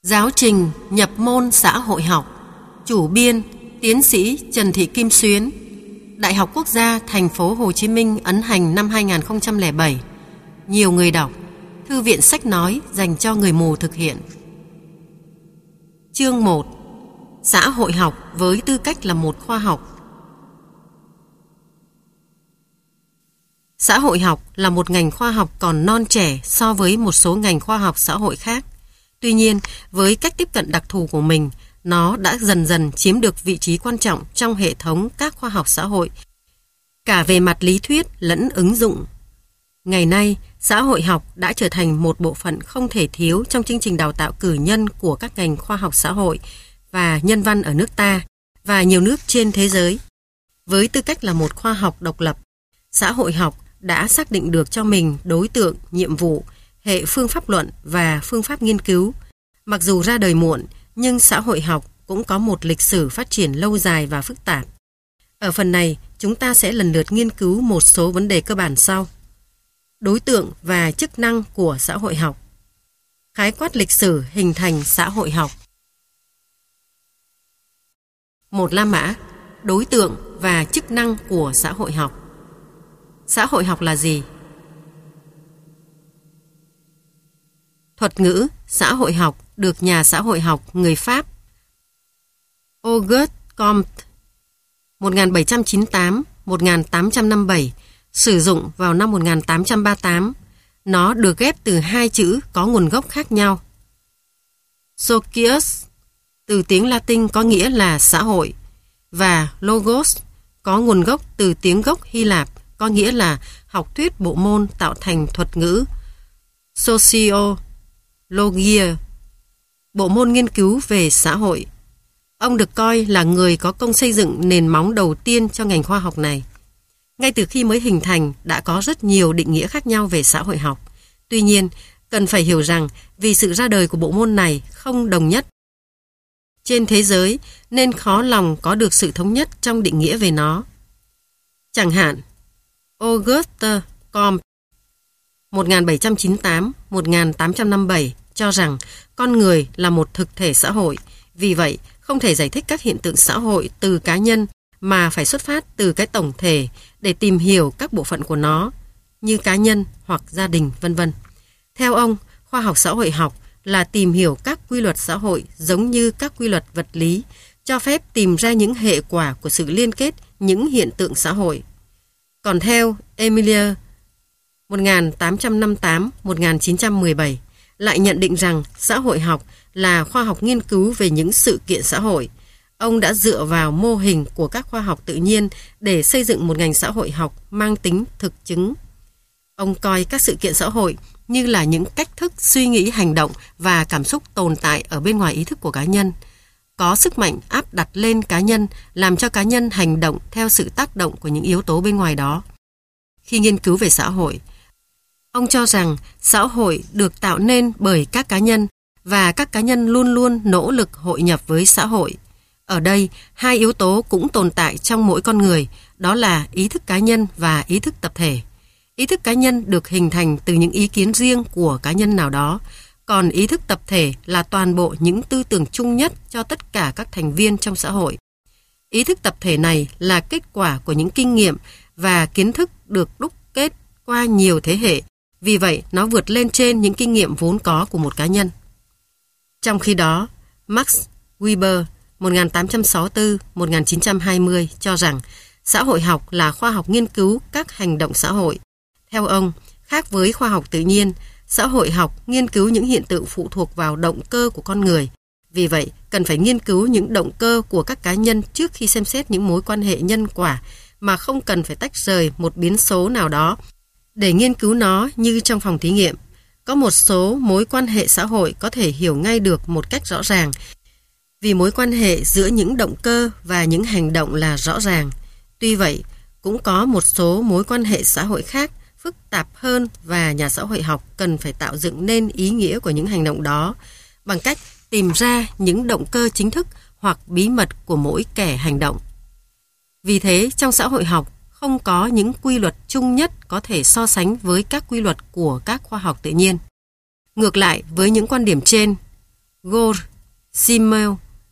Giáo trình nhập môn xã hội học. Chủ biên tiến sĩ Trần Thị Kim Xuyến. Đại học Quốc gia Thành phố Hồ Chí Minh ấn hành năm 2007. Nhiều người đọc. Thư viện sách nói dành cho người mù thực hiện. Chương 1. Xã hội học với tư cách là một khoa học. Xã hội học là một ngành khoa học còn non trẻ so với một số ngành khoa học xã hội khác. Tuy nhiên, với cách tiếp cận đặc thù của mình, nó đã dần dần chiếm được vị trí quan trọng trong hệ thống các khoa học xã hội, cả về mặt lý thuyết lẫn ứng dụng. Ngày nay, xã hội học đã trở thành một bộ phận không thể thiếu trong chương trình đào tạo cử nhân của các ngành khoa học xã hội và nhân văn ở nước ta và nhiều nước trên thế giới. Với tư cách là một khoa học độc lập, xã hội học đã xác định được cho mình đối tượng, nhiệm vụ, hệ phương pháp luận và phương pháp nghiên cứu. Mặc dù ra đời muộn, nhưng xã hội học cũng có một lịch sử phát triển lâu dài và phức tạp. Ở phần này, chúng ta sẽ lần lượt nghiên cứu một số vấn đề cơ bản sau. Đối tượng và chức năng của xã hội học. Khái quát lịch sử hình thành xã hội học. Một La Mã, đối tượng và chức năng của xã hội học. Xã hội học là gì? Thuật ngữ xã hội học được nhà xã hội học người Pháp Auguste Comte 1798-1857 sử dụng vào năm 1838. Nó được ghép từ hai chữ có nguồn gốc khác nhau. Socius từ tiếng Latin có nghĩa là xã hội và Logos có nguồn gốc từ tiếng gốc Hy Lạp có nghĩa là học thuyết bộ môn tạo thành thuật ngữ Sociologia, bộ môn nghiên cứu về xã hội. Ông được coi là người có công xây dựng nền móng đầu tiên cho ngành khoa học này. Ngay từ khi mới hình thành đã có rất nhiều định nghĩa khác nhau về xã hội học. Tuy nhiên, cần phải hiểu rằng vì sự ra đời của bộ môn này không đồng nhất trên thế giới nên khó lòng có được sự thống nhất trong định nghĩa về nó. Chẳng hạn, Auguste Comte 1798-1857 cho rằng con người là một thực thể xã hội, vì vậy không thể giải thích các hiện tượng xã hội từ cá nhân mà phải xuất phát từ cái tổng thể để tìm hiểu các bộ phận của nó, như cá nhân hoặc gia đình, vân vân. Theo ông, khoa học xã hội học là tìm hiểu các quy luật xã hội giống như các quy luật vật lý, cho phép tìm ra những hệ quả của sự liên kết những hiện tượng xã hội. Còn theo Emilia 1858-1917 lại nhận định rằng xã hội học là khoa học nghiên cứu về những sự kiện xã hội. Ông đã dựa vào mô hình của các khoa học tự nhiên để xây dựng một ngành xã hội học mang tính thực chứng. Ông coi các sự kiện xã hội như là những cách thức suy nghĩ, hành động và cảm xúc tồn tại ở bên ngoài ý thức của cá nhân, có sức mạnh áp đặt lên cá nhân, làm cho cá nhân hành động theo sự tác động của những yếu tố bên ngoài đó. Khi nghiên cứu về xã hội, ông cho rằng xã hội được tạo nên bởi các cá nhân và các cá nhân luôn luôn nỗ lực hội nhập với xã hội. Ở đây, hai yếu tố cũng tồn tại trong mỗi con người, đó là ý thức cá nhân và ý thức tập thể. Ý thức cá nhân được hình thành từ những ý kiến riêng của cá nhân nào đó, còn ý thức tập thể là toàn bộ những tư tưởng chung nhất cho tất cả các thành viên trong xã hội. Ý thức tập thể này là kết quả của những kinh nghiệm và kiến thức được đúc kết qua nhiều thế hệ, vì vậy nó vượt lên trên những kinh nghiệm vốn có của một cá nhân. Trong khi đó, Max Weber 1864-1920 cho rằng xã hội học là khoa học nghiên cứu các hành động xã hội. Theo ông, khác với khoa học tự nhiên, xã hội học nghiên cứu những hiện tượng phụ thuộc vào động cơ của con người. Vì vậy, cần phải nghiên cứu những động cơ của các cá nhân trước khi xem xét những mối quan hệ nhân quả mà không cần phải tách rời một biến số nào đó để nghiên cứu nó như trong phòng thí nghiệm. Có một số mối quan hệ xã hội có thể hiểu ngay được một cách rõ ràng vì mối quan hệ giữa những động cơ và những hành động là rõ ràng. Tuy vậy, cũng có một số mối quan hệ xã hội khác phức tạp hơn và nhà xã hội học cần phải tạo dựng nên ý nghĩa của những hành động đó bằng cách tìm ra những động cơ chính thức hoặc bí mật của mỗi kẻ hành động. Vì thế, trong xã hội học không có những quy luật chung nhất có thể so sánh với các quy luật của các khoa học tự nhiên. Ngược lại với những quan điểm trên, Gore Simmel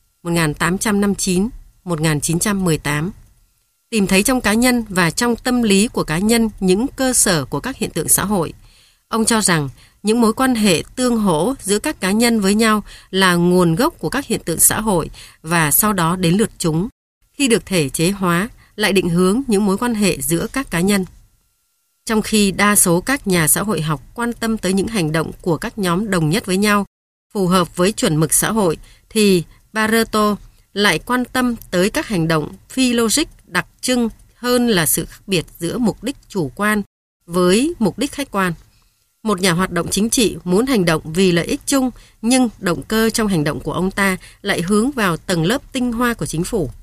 1859-1918 tìm thấy trong cá nhân và trong tâm lý của cá nhân những cơ sở của các hiện tượng xã hội. Ông cho rằng những mối quan hệ tương hỗ giữa các cá nhân với nhau là nguồn gốc của các hiện tượng xã hội và sau đó đến lượt chúng, khi được thể chế hóa, lại định hướng những mối quan hệ giữa các cá nhân. Trong khi đa số các nhà xã hội học quan tâm tới những hành động của các nhóm đồng nhất với nhau, phù hợp với chuẩn mực xã hội, thì Pareto lại quan tâm tới các hành động phi logic đặc trưng hơn là sự khác biệt giữa mục đích chủ quan với mục đích khách quan. Một nhà hoạt động chính trị muốn hành động vì lợi ích chung, nhưng động cơ trong hành động của ông ta lại hướng vào tầng lớp tinh hoa của chính phủ.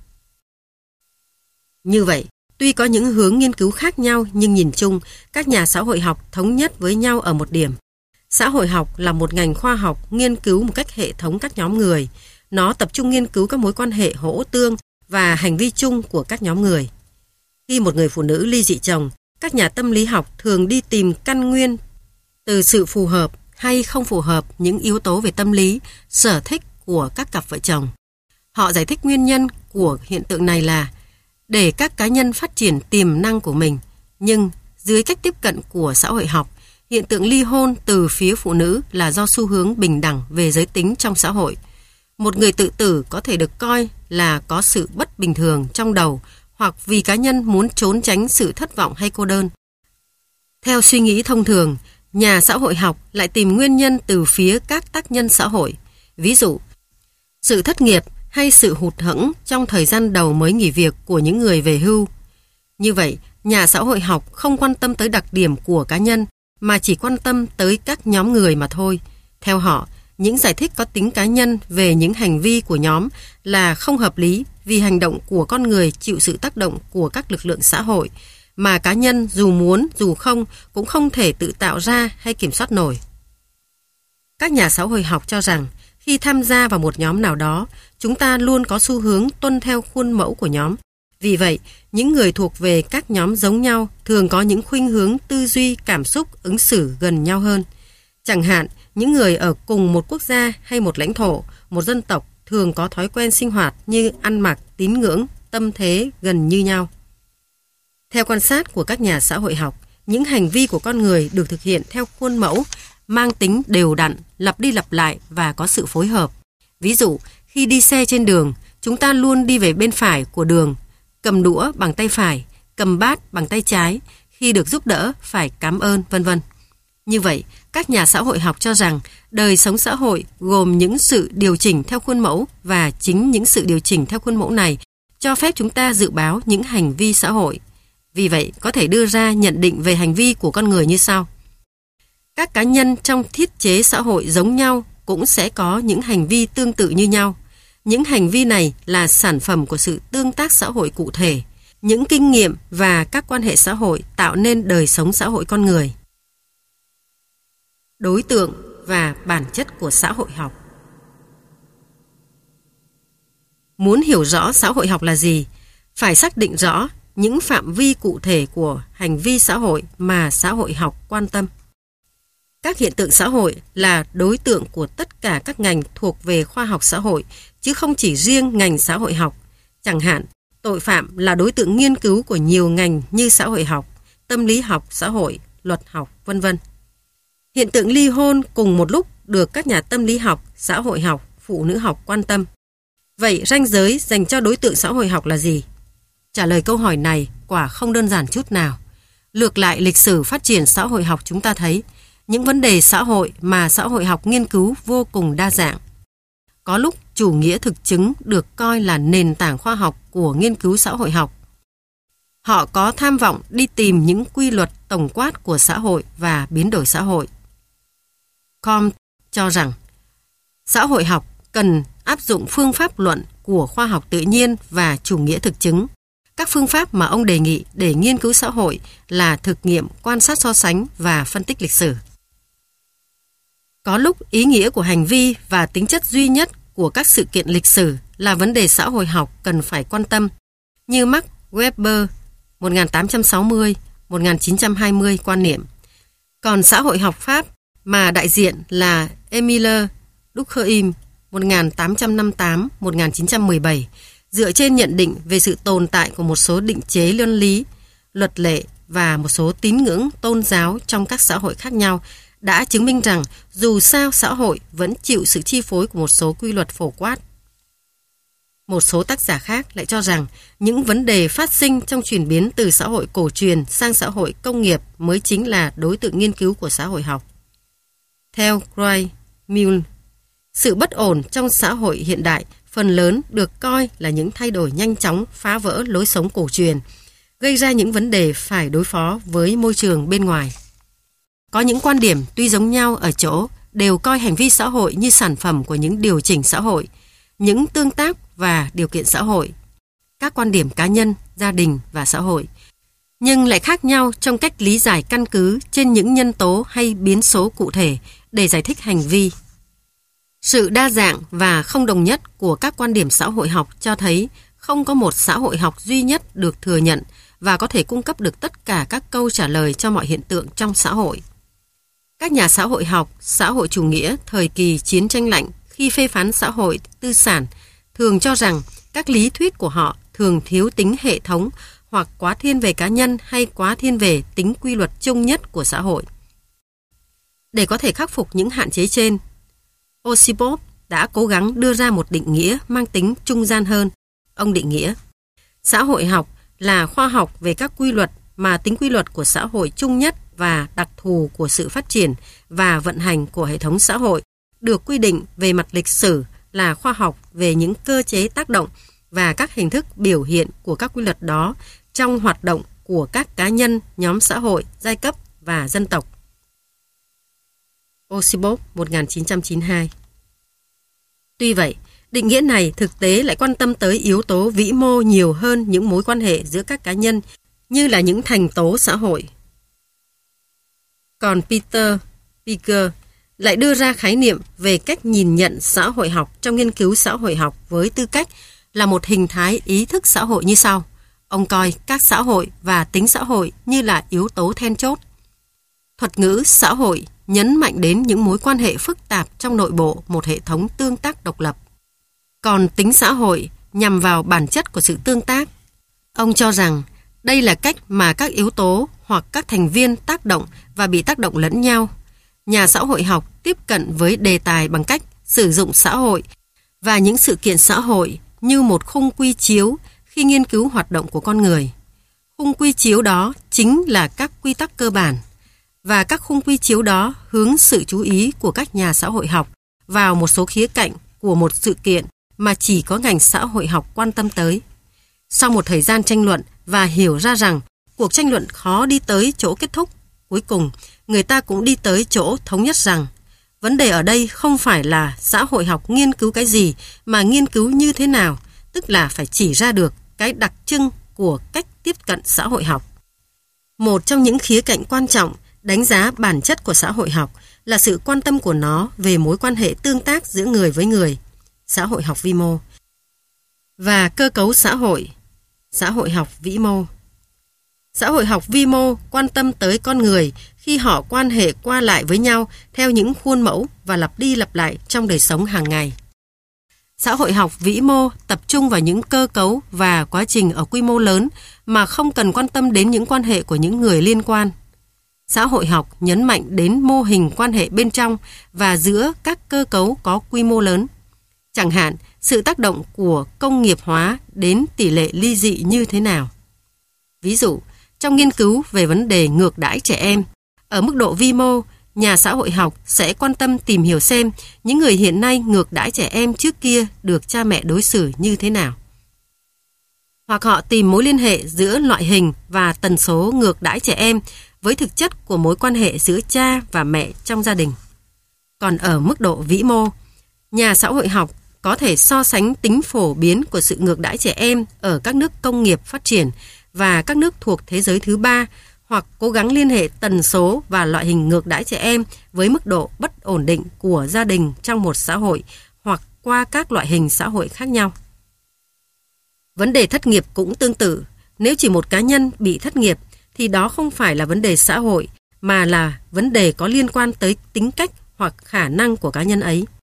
Như vậy, tuy có những hướng nghiên cứu khác nhau nhưng nhìn chung, các nhà xã hội học thống nhất với nhau ở một điểm. Xã hội học là một ngành khoa học nghiên cứu một cách hệ thống các nhóm người. Nó tập trung nghiên cứu các mối quan hệ hỗ tương và hành vi chung của các nhóm người. Khi một người phụ nữ ly dị chồng, các nhà tâm lý học thường đi tìm căn nguyên từ sự phù hợp hay không phù hợp những yếu tố về tâm lý, sở thích của các cặp vợ chồng. Họ giải thích nguyên nhân của hiện tượng này là để các cá nhân phát triển tiềm năng của mình, nhưng dưới cách tiếp cận của xã hội học, hiện tượng ly hôn từ phía phụ nữ là do xu hướng bình đẳng về giới tính trong xã hội. Một người tự tử có thể được coi là có sự bất bình thường trong đầu hoặc vì cá nhân muốn trốn tránh sự thất vọng hay cô đơn. Theo suy nghĩ thông thường, nhà xã hội học lại tìm nguyên nhân từ phía các tác nhân xã hội. Ví dụ, sự thất nghiệp hay sự hụt hẫng trong thời gian đầu mới nghỉ việc của những người về hưu. Như vậy, nhà xã hội học không quan tâm tới đặc điểm của cá nhân mà chỉ quan tâm tới các nhóm người mà thôi. Theo họ, những giải thích có tính cá nhân về những hành vi của nhóm là không hợp lý vì hành động của con người chịu sự tác động của các lực lượng xã hội mà cá nhân dù muốn dù không cũng không thể tự tạo ra hay kiểm soát nổi. Các nhà xã hội học cho rằng khi tham gia vào một nhóm nào đó, chúng ta luôn có xu hướng tuân theo khuôn mẫu của nhóm. Vì vậy, những người thuộc về các nhóm giống nhau thường có những khuynh hướng tư duy, cảm xúc, ứng xử gần nhau hơn. Chẳng hạn, những người ở cùng một quốc gia hay một lãnh thổ, một dân tộc thường có thói quen sinh hoạt như ăn mặc, tín ngưỡng, tâm thế gần như nhau. Theo quan sát của các nhà xã hội học, những hành vi của con người được thực hiện theo khuôn mẫu, mang tính đều đặn, lặp đi lặp lại và có sự phối hợp. Ví dụ, khi đi xe trên đường, chúng ta luôn đi về bên phải của đường, cầm đũa bằng tay phải, cầm bát bằng tay trái, khi được giúp đỡ phải cảm ơn, vân vân. Như vậy, các nhà xã hội học cho rằng đời sống xã hội gồm những sự điều chỉnh theo khuôn mẫu và chính những sự điều chỉnh theo khuôn mẫu này cho phép chúng ta dự báo những hành vi xã hội. Vì vậy, có thể đưa ra nhận định về hành vi của con người như sau. Các cá nhân trong thiết chế xã hội giống nhau cũng sẽ có những hành vi tương tự như nhau. Những hành vi này là sản phẩm của sự tương tác xã hội cụ thể. Những kinh nghiệm và các quan hệ xã hội tạo nên đời sống xã hội con người. Đối tượng và bản chất của xã hội học. Muốn hiểu rõ xã hội học là gì, phải xác định rõ những phạm vi cụ thể của hành vi xã hội mà xã hội học quan tâm. Các hiện tượng xã hội là đối tượng của tất cả các ngành thuộc về khoa học xã hội, chứ không chỉ riêng ngành xã hội học. Chẳng hạn, tội phạm là đối tượng nghiên cứu của nhiều ngành như xã hội học, tâm lý học xã hội, luật học, vân vân. Hiện tượng ly hôn cùng một lúc được các nhà tâm lý học, xã hội học, phụ nữ học quan tâm. Vậy ranh giới dành cho đối tượng xã hội học là gì? Trả lời câu hỏi này quả không đơn giản chút nào. Lược lại lịch sử phát triển xã hội học chúng ta thấy những vấn đề xã hội mà xã hội học nghiên cứu vô cùng đa dạng. Có lúc chủ nghĩa thực chứng được coi là nền tảng khoa học của nghiên cứu xã hội học. Họ có tham vọng đi tìm những quy luật tổng quát của xã hội và biến đổi xã hội. Comte cho rằng xã hội học cần áp dụng phương pháp luận của khoa học tự nhiên và chủ nghĩa thực chứng. Các phương pháp mà ông đề nghị để nghiên cứu xã hội là thực nghiệm, quan sát so sánh và phân tích lịch sử. Có lúc ý nghĩa của hành vi và tính chất duy nhất của các sự kiện lịch sử là vấn đề xã hội học cần phải quan tâm, như Max Weber 1860-1920 quan niệm. Còn xã hội học Pháp mà đại diện là Émile Durkheim 1858-1917 dựa trên nhận định về sự tồn tại của một số định chế luân lý, luật lệ và một số tín ngưỡng tôn giáo trong các xã hội khác nhau đã chứng minh rằng dù sao xã hội vẫn chịu sự chi phối của một số quy luật phổ quát. Một số tác giả khác lại cho rằng những vấn đề phát sinh trong chuyển biến từ xã hội cổ truyền sang xã hội công nghiệp mới chính là đối tượng nghiên cứu của xã hội học. Theo Gray Mill, sự bất ổn trong xã hội hiện đại phần lớn được coi là những thay đổi nhanh chóng phá vỡ lối sống cổ truyền, gây ra những vấn đề phải đối phó với môi trường bên ngoài. Có những quan điểm tuy giống nhau ở chỗ đều coi hành vi xã hội như sản phẩm của những điều chỉnh xã hội, những tương tác và điều kiện xã hội, các quan điểm cá nhân, gia đình và xã hội, nhưng lại khác nhau trong cách lý giải căn cứ trên những nhân tố hay biến số cụ thể để giải thích hành vi. Sự đa dạng và không đồng nhất của các quan điểm xã hội học cho thấy không có một xã hội học duy nhất được thừa nhận và có thể cung cấp được tất cả các câu trả lời cho mọi hiện tượng trong xã hội. Các nhà xã hội học, xã hội chủ nghĩa thời kỳ chiến tranh lạnh khi phê phán xã hội tư sản thường cho rằng các lý thuyết của họ thường thiếu tính hệ thống hoặc quá thiên về cá nhân hay quá thiên về tính quy luật chung nhất của xã hội. Để có thể khắc phục những hạn chế trên, Osipov đã cố gắng đưa ra một định nghĩa mang tính trung gian hơn. Ông định nghĩa, xã hội học là khoa học về các quy luật mà tính quy luật của xã hội chung nhất và đặc thù của sự phát triển và vận hành của hệ thống xã hội được quy định về mặt lịch sử là khoa học về những cơ chế tác động và các hình thức biểu hiện của các quy luật đó trong hoạt động của các cá nhân, nhóm xã hội, giai cấp và dân tộc. Osipov 1992. Tuy vậy, định nghĩa này thực tế lại quan tâm tới yếu tố vĩ mô nhiều hơn những mối quan hệ giữa các cá nhân như là những thành tố xã hội. Còn Peter Picker lại đưa ra khái niệm về cách nhìn nhận xã hội học trong nghiên cứu xã hội học với tư cách là một hình thái ý thức xã hội như sau. Ông coi các xã hội và tính xã hội như là yếu tố then chốt. Thuật ngữ xã hội nhấn mạnh đến những mối quan hệ phức tạp trong nội bộ một hệ thống tương tác độc lập. Còn tính xã hội nhằm vào bản chất của sự tương tác. Ông cho rằng đây là cách mà các yếu tố hoặc các thành viên tác động và bị tác động lẫn nhau. Nhà xã hội học tiếp cận với đề tài bằng cách sử dụng xã hội và những sự kiện xã hội như một khung quy chiếu khi nghiên cứu hoạt động của con người. Khung quy chiếu đó chính là các quy tắc cơ bản, và các khung quy chiếu đó hướng sự chú ý của các nhà xã hội học vào một số khía cạnh của một sự kiện mà chỉ có ngành xã hội học quan tâm tới. Sau một thời gian tranh luận và hiểu ra rằng cuộc tranh luận khó đi tới chỗ kết thúc, cuối cùng người ta cũng đi tới chỗ thống nhất rằng vấn đề ở đây không phải là xã hội học nghiên cứu cái gì mà nghiên cứu như thế nào, tức là phải chỉ ra được cái đặc trưng của cách tiếp cận xã hội học. Một trong những khía cạnh quan trọng đánh giá bản chất của xã hội học là sự quan tâm của nó về mối quan hệ tương tác giữa người với người, xã hội học vi mô, và cơ cấu xã hội học vĩ mô. Xã hội học vi mô quan tâm tới con người khi họ quan hệ qua lại với nhau theo những khuôn mẫu và lặp đi lặp lại trong đời sống hàng ngày. Xã hội học vĩ mô tập trung vào những cơ cấu và quá trình ở quy mô lớn mà không cần quan tâm đến những quan hệ của những người liên quan. Xã hội học nhấn mạnh đến mô hình quan hệ bên trong và giữa các cơ cấu có quy mô lớn. Chẳng hạn, sự tác động của công nghiệp hóa đến tỷ lệ ly dị như thế nào. Ví dụ, trong nghiên cứu về vấn đề ngược đãi trẻ em, ở mức độ vi mô, nhà xã hội học sẽ quan tâm tìm hiểu xem những người hiện nay ngược đãi trẻ em trước kia được cha mẹ đối xử như thế nào. Hoặc họ tìm mối liên hệ giữa loại hình và tần số ngược đãi trẻ em với thực chất của mối quan hệ giữa cha và mẹ trong gia đình. Còn ở mức độ vĩ mô, nhà xã hội học có thể so sánh tính phổ biến của sự ngược đãi trẻ em ở các nước công nghiệp phát triển và các nước thuộc thế giới thứ ba, hoặc cố gắng liên hệ tần số và loại hình ngược đãi trẻ em với mức độ bất ổn định của gia đình trong một xã hội hoặc qua các loại hình xã hội khác nhau. Vấn đề thất nghiệp cũng tương tự. Nếu chỉ một cá nhân bị thất nghiệp thì đó không phải là vấn đề xã hội mà là vấn đề có liên quan tới tính cách hoặc khả năng của cá nhân ấy.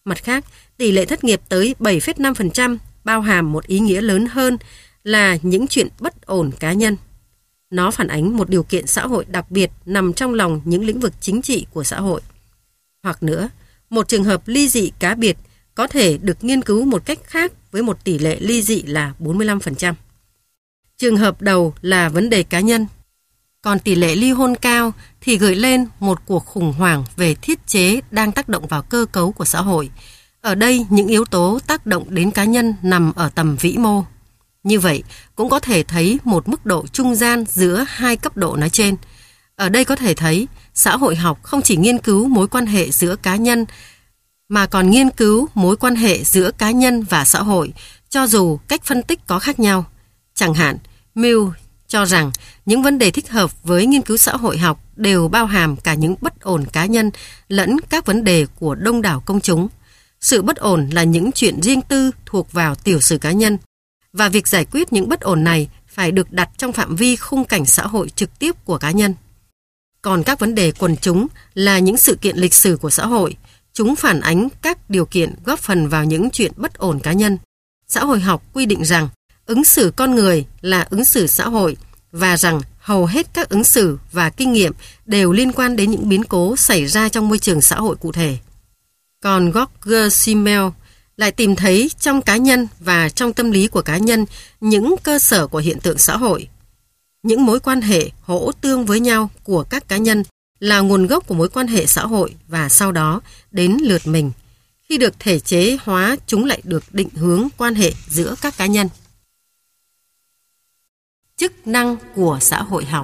Mặt khác, tỷ lệ thất nghiệp tới 7,5% bao hàm một ý nghĩa lớn hơn là những chuyện bất ổn cá nhân. Nó phản ánh một điều kiện xã hội đặc biệt nằm trong lòng những lĩnh vực chính trị của xã hội. Hoặc nữa, một trường hợp ly dị cá biệt có thể được nghiên cứu một cách khác với một tỷ lệ ly dị là 45%. Trường hợp đầu là vấn đề cá nhân, còn tỷ lệ ly hôn cao thì gợi lên một cuộc khủng hoảng về thiết chế đang tác động vào cơ cấu của xã hội. Ở đây, những yếu tố tác động đến cá nhân nằm ở tầm vĩ mô. Như vậy, cũng có thể thấy một mức độ trung gian giữa hai cấp độ nói trên. Ở đây có thể thấy, xã hội học không chỉ nghiên cứu mối quan hệ giữa cá nhân, mà còn nghiên cứu mối quan hệ giữa cá nhân và xã hội, cho dù cách phân tích có khác nhau. Chẳng hạn, Mill cho rằng những vấn đề thích hợp với nghiên cứu xã hội học đều bao hàm cả những bất ổn cá nhân lẫn các vấn đề của đông đảo công chúng. Sự bất ổn là những chuyện riêng tư thuộc vào tiểu sử cá nhân, và việc giải quyết những bất ổn này phải được đặt trong phạm vi khung cảnh xã hội trực tiếp của cá nhân. Còn các vấn đề quần chúng là những sự kiện lịch sử của xã hội. Chúng phản ánh các điều kiện góp phần vào những chuyện bất ổn cá nhân. Xã hội học quy định rằng ứng xử con người là ứng xử xã hội và rằng hầu hết các ứng xử và kinh nghiệm đều liên quan đến những biến cố xảy ra trong môi trường xã hội cụ thể. Còn George Simmel lại tìm thấy trong cá nhân và trong tâm lý của cá nhân những cơ sở của hiện tượng xã hội. Những mối quan hệ hỗ tương với nhau của các cá nhân là nguồn gốc của mối quan hệ xã hội và sau đó đến lượt mình. Khi được thể chế hóa, chúng lại được định hướng quan hệ giữa các cá nhân. Chức năng của xã hội học.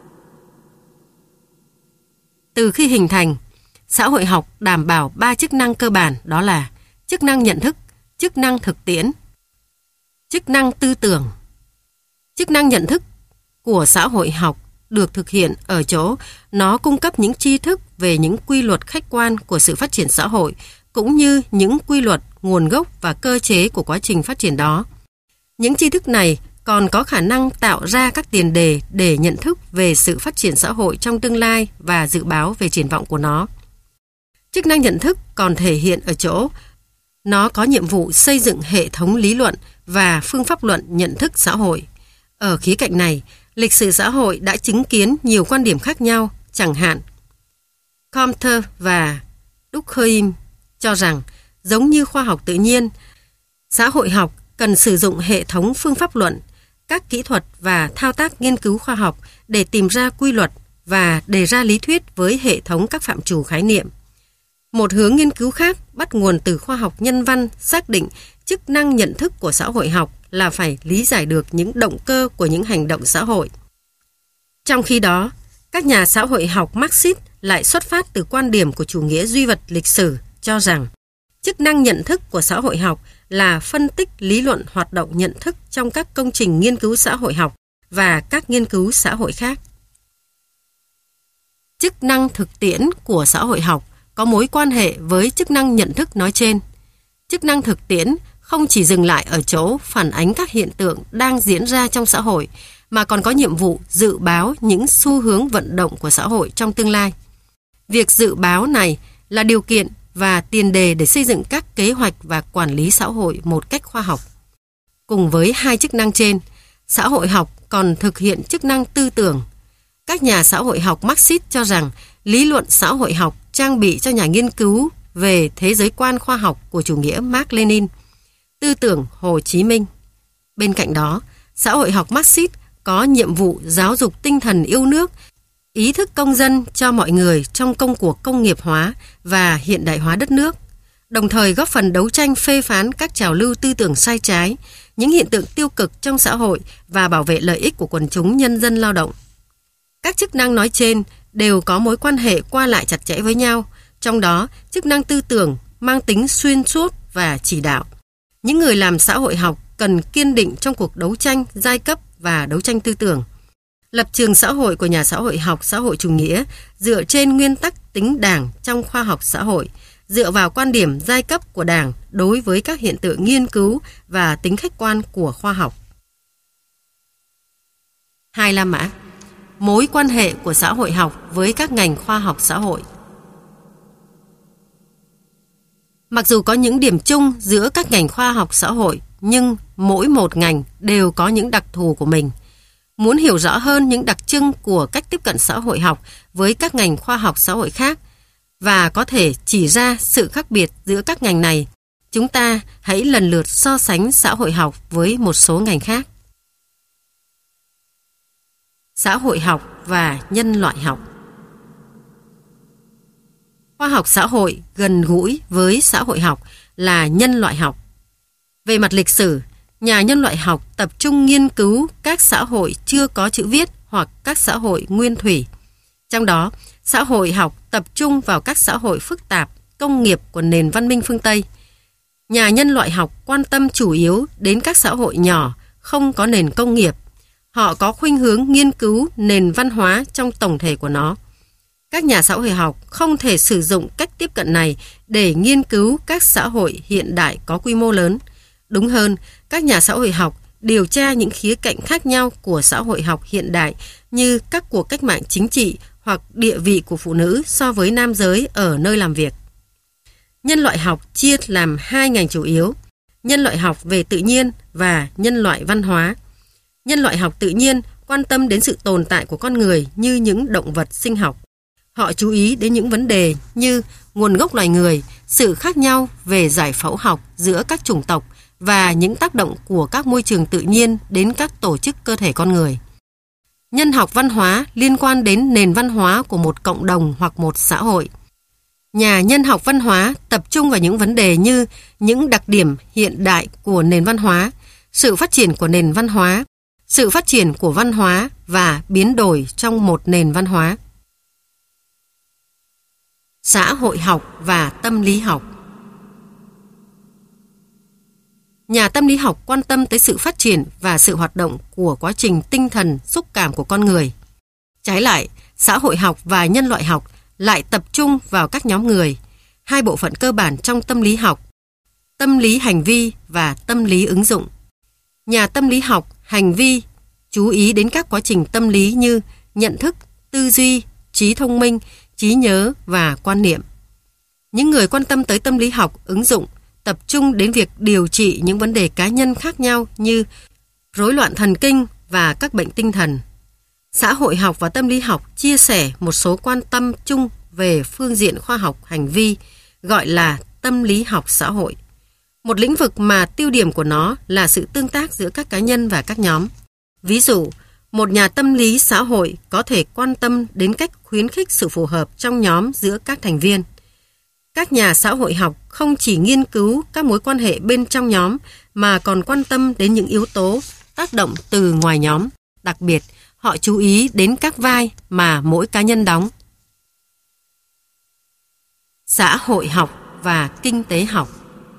Từ khi hình thành, xã hội học đảm bảo 3 chức năng cơ bản, đó là chức năng nhận thức, chức năng thực tiễn, chức năng tư tưởng. Chức năng nhận thức của xã hội học được thực hiện ở chỗ nó cung cấp những tri thức về những quy luật khách quan của sự phát triển xã hội, cũng như những quy luật, nguồn gốc và cơ chế của quá trình phát triển đó. Những tri thức này còn có khả năng tạo ra các tiền đề để nhận thức về sự phát triển xã hội trong tương lai và dự báo về triển vọng của nó. Chức năng nhận thức còn thể hiện ở chỗ nó có nhiệm vụ xây dựng hệ thống lý luận và phương pháp luận nhận thức xã hội. Ở khía cạnh này, lịch sử xã hội đã chứng kiến nhiều quan điểm khác nhau, chẳng hạn Comte và Durkheim cho rằng, giống như khoa học tự nhiên, xã hội học cần sử dụng hệ thống phương pháp luận, các kỹ thuật và thao tác nghiên cứu khoa học để tìm ra quy luật và đề ra lý thuyết với hệ thống các phạm trù khái niệm. Một hướng nghiên cứu khác bắt nguồn từ khoa học nhân văn xác định chức năng nhận thức của xã hội học là phải lý giải được những động cơ của những hành động xã hội. Trong khi đó, các nhà xã hội học Marxist lại xuất phát từ quan điểm của chủ nghĩa duy vật lịch sử, cho rằng chức năng nhận thức của xã hội học là phân tích lý luận hoạt động nhận thức trong các công trình nghiên cứu xã hội học và các nghiên cứu xã hội khác. Chức năng thực tiễn của xã hội học có mối quan hệ với chức năng nhận thức nói trên. Chức năng thực tiễn không chỉ dừng lại ở chỗ phản ánh các hiện tượng đang diễn ra trong xã hội, mà còn có nhiệm vụ dự báo những xu hướng vận động của xã hội trong tương lai. Việc dự báo này là điều kiện và tiền đề để xây dựng các kế hoạch và quản lý xã hội một cách khoa học. Cùng với hai chức năng trên, xã hội học còn thực hiện chức năng tư tưởng. Các nhà xã hội học Marxist cho rằng lý luận xã hội học trang bị cho nhà nghiên cứu về thế giới quan khoa học của chủ nghĩa Mác Lênin, tư tưởng Hồ Chí Minh. Bên cạnh đó, xã hội học Marxist có nhiệm vụ giáo dục tinh thần yêu nước, ý thức công dân cho mọi người trong công cuộc công nghiệp hóa và hiện đại hóa đất nước, đồng thời góp phần đấu tranh phê phán các trào lưu tư tưởng sai trái, những hiện tượng tiêu cực trong xã hội và bảo vệ lợi ích của quần chúng nhân dân lao động. Các chức năng nói trên đều có mối quan hệ qua lại chặt chẽ với nhau, trong đó chức năng tư tưởng mang tính xuyên suốt và chỉ đạo. Những người làm xã hội học cần kiên định trong cuộc đấu tranh giai cấp và đấu tranh tư tưởng. Lập trường xã hội của nhà xã hội học xã hội chủ nghĩa dựa trên nguyên tắc tính đảng trong khoa học xã hội, dựa vào quan điểm giai cấp của đảng đối với các hiện tượng nghiên cứu và tính khách quan của khoa học. 2. La Mã. Mối quan hệ của xã hội học với các ngành khoa học xã hội. Mặc dù có những điểm chung giữa các ngành khoa học xã hội, nhưng mỗi một ngành đều có những đặc thù của mình. Muốn hiểu rõ hơn những đặc trưng của cách tiếp cận xã hội học với các ngành khoa học xã hội khác và có thể chỉ ra sự khác biệt giữa các ngành này, chúng ta hãy lần lượt so sánh xã hội học với một số ngành khác. Xã hội học và nhân loại học. Khoa học xã hội gần gũi với xã hội học là nhân loại học. Về mặt lịch sử, nhà nhân loại học tập trung nghiên cứu các xã hội chưa có chữ viết hoặc các xã hội nguyên thủy. Trong đó, xã hội học tập trung vào các xã hội phức tạp, công nghiệp của nền văn minh phương Tây. Nhà nhân loại học quan tâm chủ yếu đến các xã hội nhỏ, không có nền công nghiệp. Họ có khuynh hướng nghiên cứu nền văn hóa trong tổng thể của nó. Các nhà xã hội học không thể sử dụng cách tiếp cận này để nghiên cứu các xã hội hiện đại có quy mô lớn. Đúng hơn, các nhà xã hội học điều tra những khía cạnh khác nhau của xã hội học hiện đại như các cuộc cách mạng chính trị hoặc địa vị của phụ nữ so với nam giới ở nơi làm việc. Nhân loại học chia làm hai ngành chủ yếu, nhân loại học về tự nhiên và nhân loại văn hóa. Nhân loại học tự nhiên quan tâm đến sự tồn tại của con người như những động vật sinh học. Họ chú ý đến những vấn đề như nguồn gốc loài người, sự khác nhau về giải phẫu học giữa các chủng tộc và những tác động của các môi trường tự nhiên đến các tổ chức cơ thể con người. Nhân học văn hóa liên quan đến nền văn hóa của một cộng đồng hoặc một xã hội. Nhà nhân học văn hóa tập trung vào những vấn đề như những đặc điểm hiện đại của nền văn hóa, sự phát triển của nền văn hóa, sự phát triển của văn hóa và biến đổi trong một nền văn hóa. Xã hội học và tâm lý học. Nhà tâm lý học quan tâm tới sự phát triển và sự hoạt động của quá trình tinh thần xúc cảm của con người. Trái lại, xã hội học và nhân loại học lại tập trung vào các nhóm người, hai bộ phận cơ bản trong tâm lý học, tâm lý hành vi và tâm lý ứng dụng. Nhà tâm lý học hành vi chú ý đến các quá trình tâm lý như nhận thức, tư duy, trí thông minh, trí nhớ và quan niệm. Những người quan tâm tới tâm lý học ứng dụng tập trung đến việc điều trị những vấn đề cá nhân khác nhau như rối loạn thần kinh và các bệnh tinh thần. Xã hội học và tâm lý học chia sẻ một số quan tâm chung về phương diện khoa học hành vi, gọi là tâm lý học xã hội. Một lĩnh vực mà tiêu điểm của nó là sự tương tác giữa các cá nhân và các nhóm. Ví dụ, một nhà tâm lý xã hội có thể quan tâm đến cách khuyến khích sự phù hợp trong nhóm giữa các thành viên. Các nhà xã hội học không chỉ nghiên cứu các mối quan hệ bên trong nhóm mà còn quan tâm đến những yếu tố tác động từ ngoài nhóm. Đặc biệt, họ chú ý đến các vai mà mỗi cá nhân đóng. Xã hội học và kinh tế học.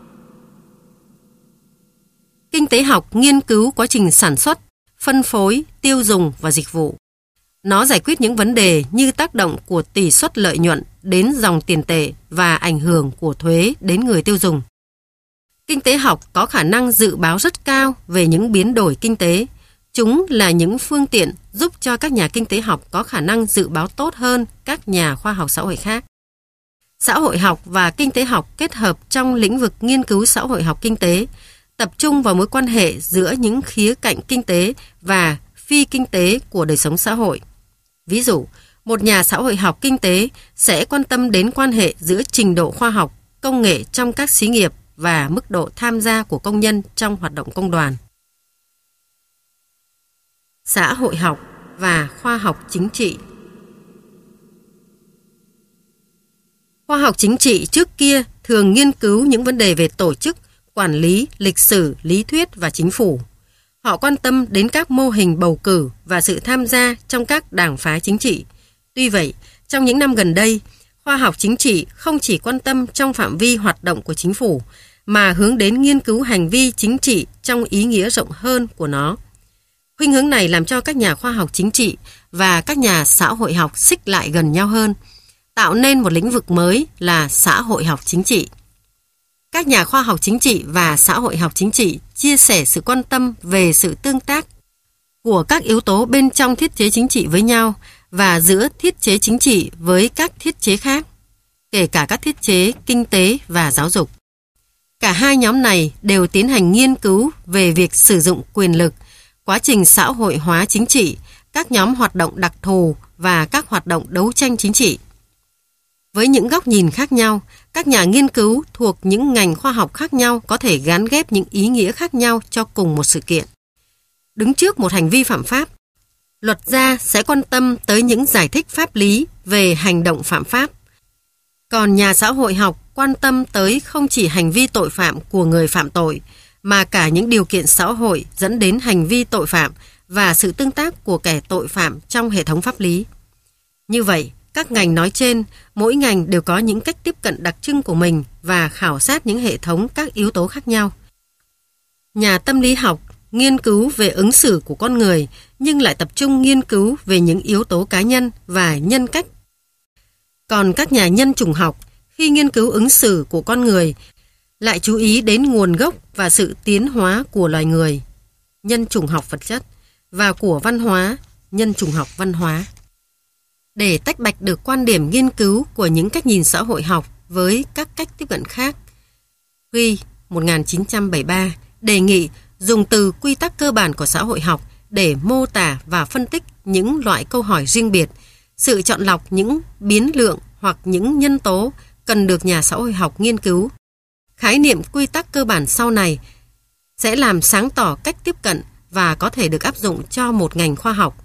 Kinh tế học nghiên cứu quá trình sản xuất, phân phối, tiêu dùng và dịch vụ. Nó giải quyết những vấn đề như tác động của tỷ suất lợi nhuận đến dòng tiền tệ và ảnh hưởng của thuế đến người tiêu dùng. Kinh tế học có khả năng dự báo rất cao về những biến đổi kinh tế. Chúng là những phương tiện giúp cho các nhà kinh tế học có khả năng dự báo tốt hơn các nhà khoa học xã hội khác. Xã hội học và kinh tế học kết hợp trong lĩnh vực nghiên cứu xã hội học kinh tế, tập trung vào mối quan hệ giữa những khía cạnh kinh tế và phi kinh tế của đời sống xã hội. Ví dụ, một nhà xã hội học kinh tế sẽ quan tâm đến quan hệ giữa trình độ khoa học, công nghệ trong các xí nghiệp và mức độ tham gia của công nhân trong hoạt động công đoàn. Xã hội học và khoa học chính trị. Khoa học chính trị trước kia thường nghiên cứu những vấn đề về tổ chức, quản lý, lịch sử, lý thuyết và chính phủ. Họ quan tâm đến các mô hình bầu cử và sự tham gia trong các đảng phái chính trị. Tuy vậy, trong những năm gần đây, khoa học chính trị không chỉ quan tâm trong phạm vi hoạt động của chính phủ, mà hướng đến nghiên cứu hành vi chính trị trong ý nghĩa rộng hơn của nó. Khuynh hướng này làm cho các nhà khoa học chính trị và các nhà xã hội học xích lại gần nhau hơn, tạo nên một lĩnh vực mới là xã hội học chính trị. Các nhà khoa học chính trị và xã hội học chính trị chia sẻ sự quan tâm về sự tương tác của các yếu tố bên trong thiết chế chính trị với nhau và giữa thiết chế chính trị với các thiết chế khác, kể cả các thiết chế kinh tế và giáo dục. Cả hai nhóm này đều tiến hành nghiên cứu về việc sử dụng quyền lực, quá trình xã hội hóa chính trị, các nhóm hoạt động đặc thù và các hoạt động đấu tranh chính trị. Với những góc nhìn khác nhau, các nhà nghiên cứu thuộc những ngành khoa học khác nhau có thể gán ghép những ý nghĩa khác nhau cho cùng một sự kiện. Đứng trước một hành vi phạm pháp, luật gia sẽ quan tâm tới những giải thích pháp lý về hành động phạm pháp. Còn nhà xã hội học quan tâm tới không chỉ hành vi tội phạm của người phạm tội, mà cả những điều kiện xã hội dẫn đến hành vi tội phạm và sự tương tác của kẻ tội phạm trong hệ thống pháp lý. Như vậy, các ngành nói trên, mỗi ngành đều có những cách tiếp cận đặc trưng của mình và khảo sát những hệ thống các yếu tố khác nhau. Nhà tâm lý học nghiên cứu về ứng xử của con người nhưng lại tập trung nghiên cứu về những yếu tố cá nhân và nhân cách. Còn các nhà nhân chủng học khi nghiên cứu ứng xử của con người lại chú ý đến nguồn gốc và sự tiến hóa của loài người, nhân chủng học vật chất, và của văn hóa, nhân chủng học văn hóa. Để tách bạch được quan điểm nghiên cứu của những cách nhìn xã hội học với các cách tiếp cận khác, Huy 1973 đề nghị dùng từ quy tắc cơ bản của xã hội học để mô tả và phân tích những loại câu hỏi riêng biệt, sự chọn lọc những biến lượng hoặc những nhân tố cần được nhà xã hội học nghiên cứu. Khái niệm quy tắc cơ bản sau này sẽ làm sáng tỏ cách tiếp cận và có thể được áp dụng cho một ngành khoa học.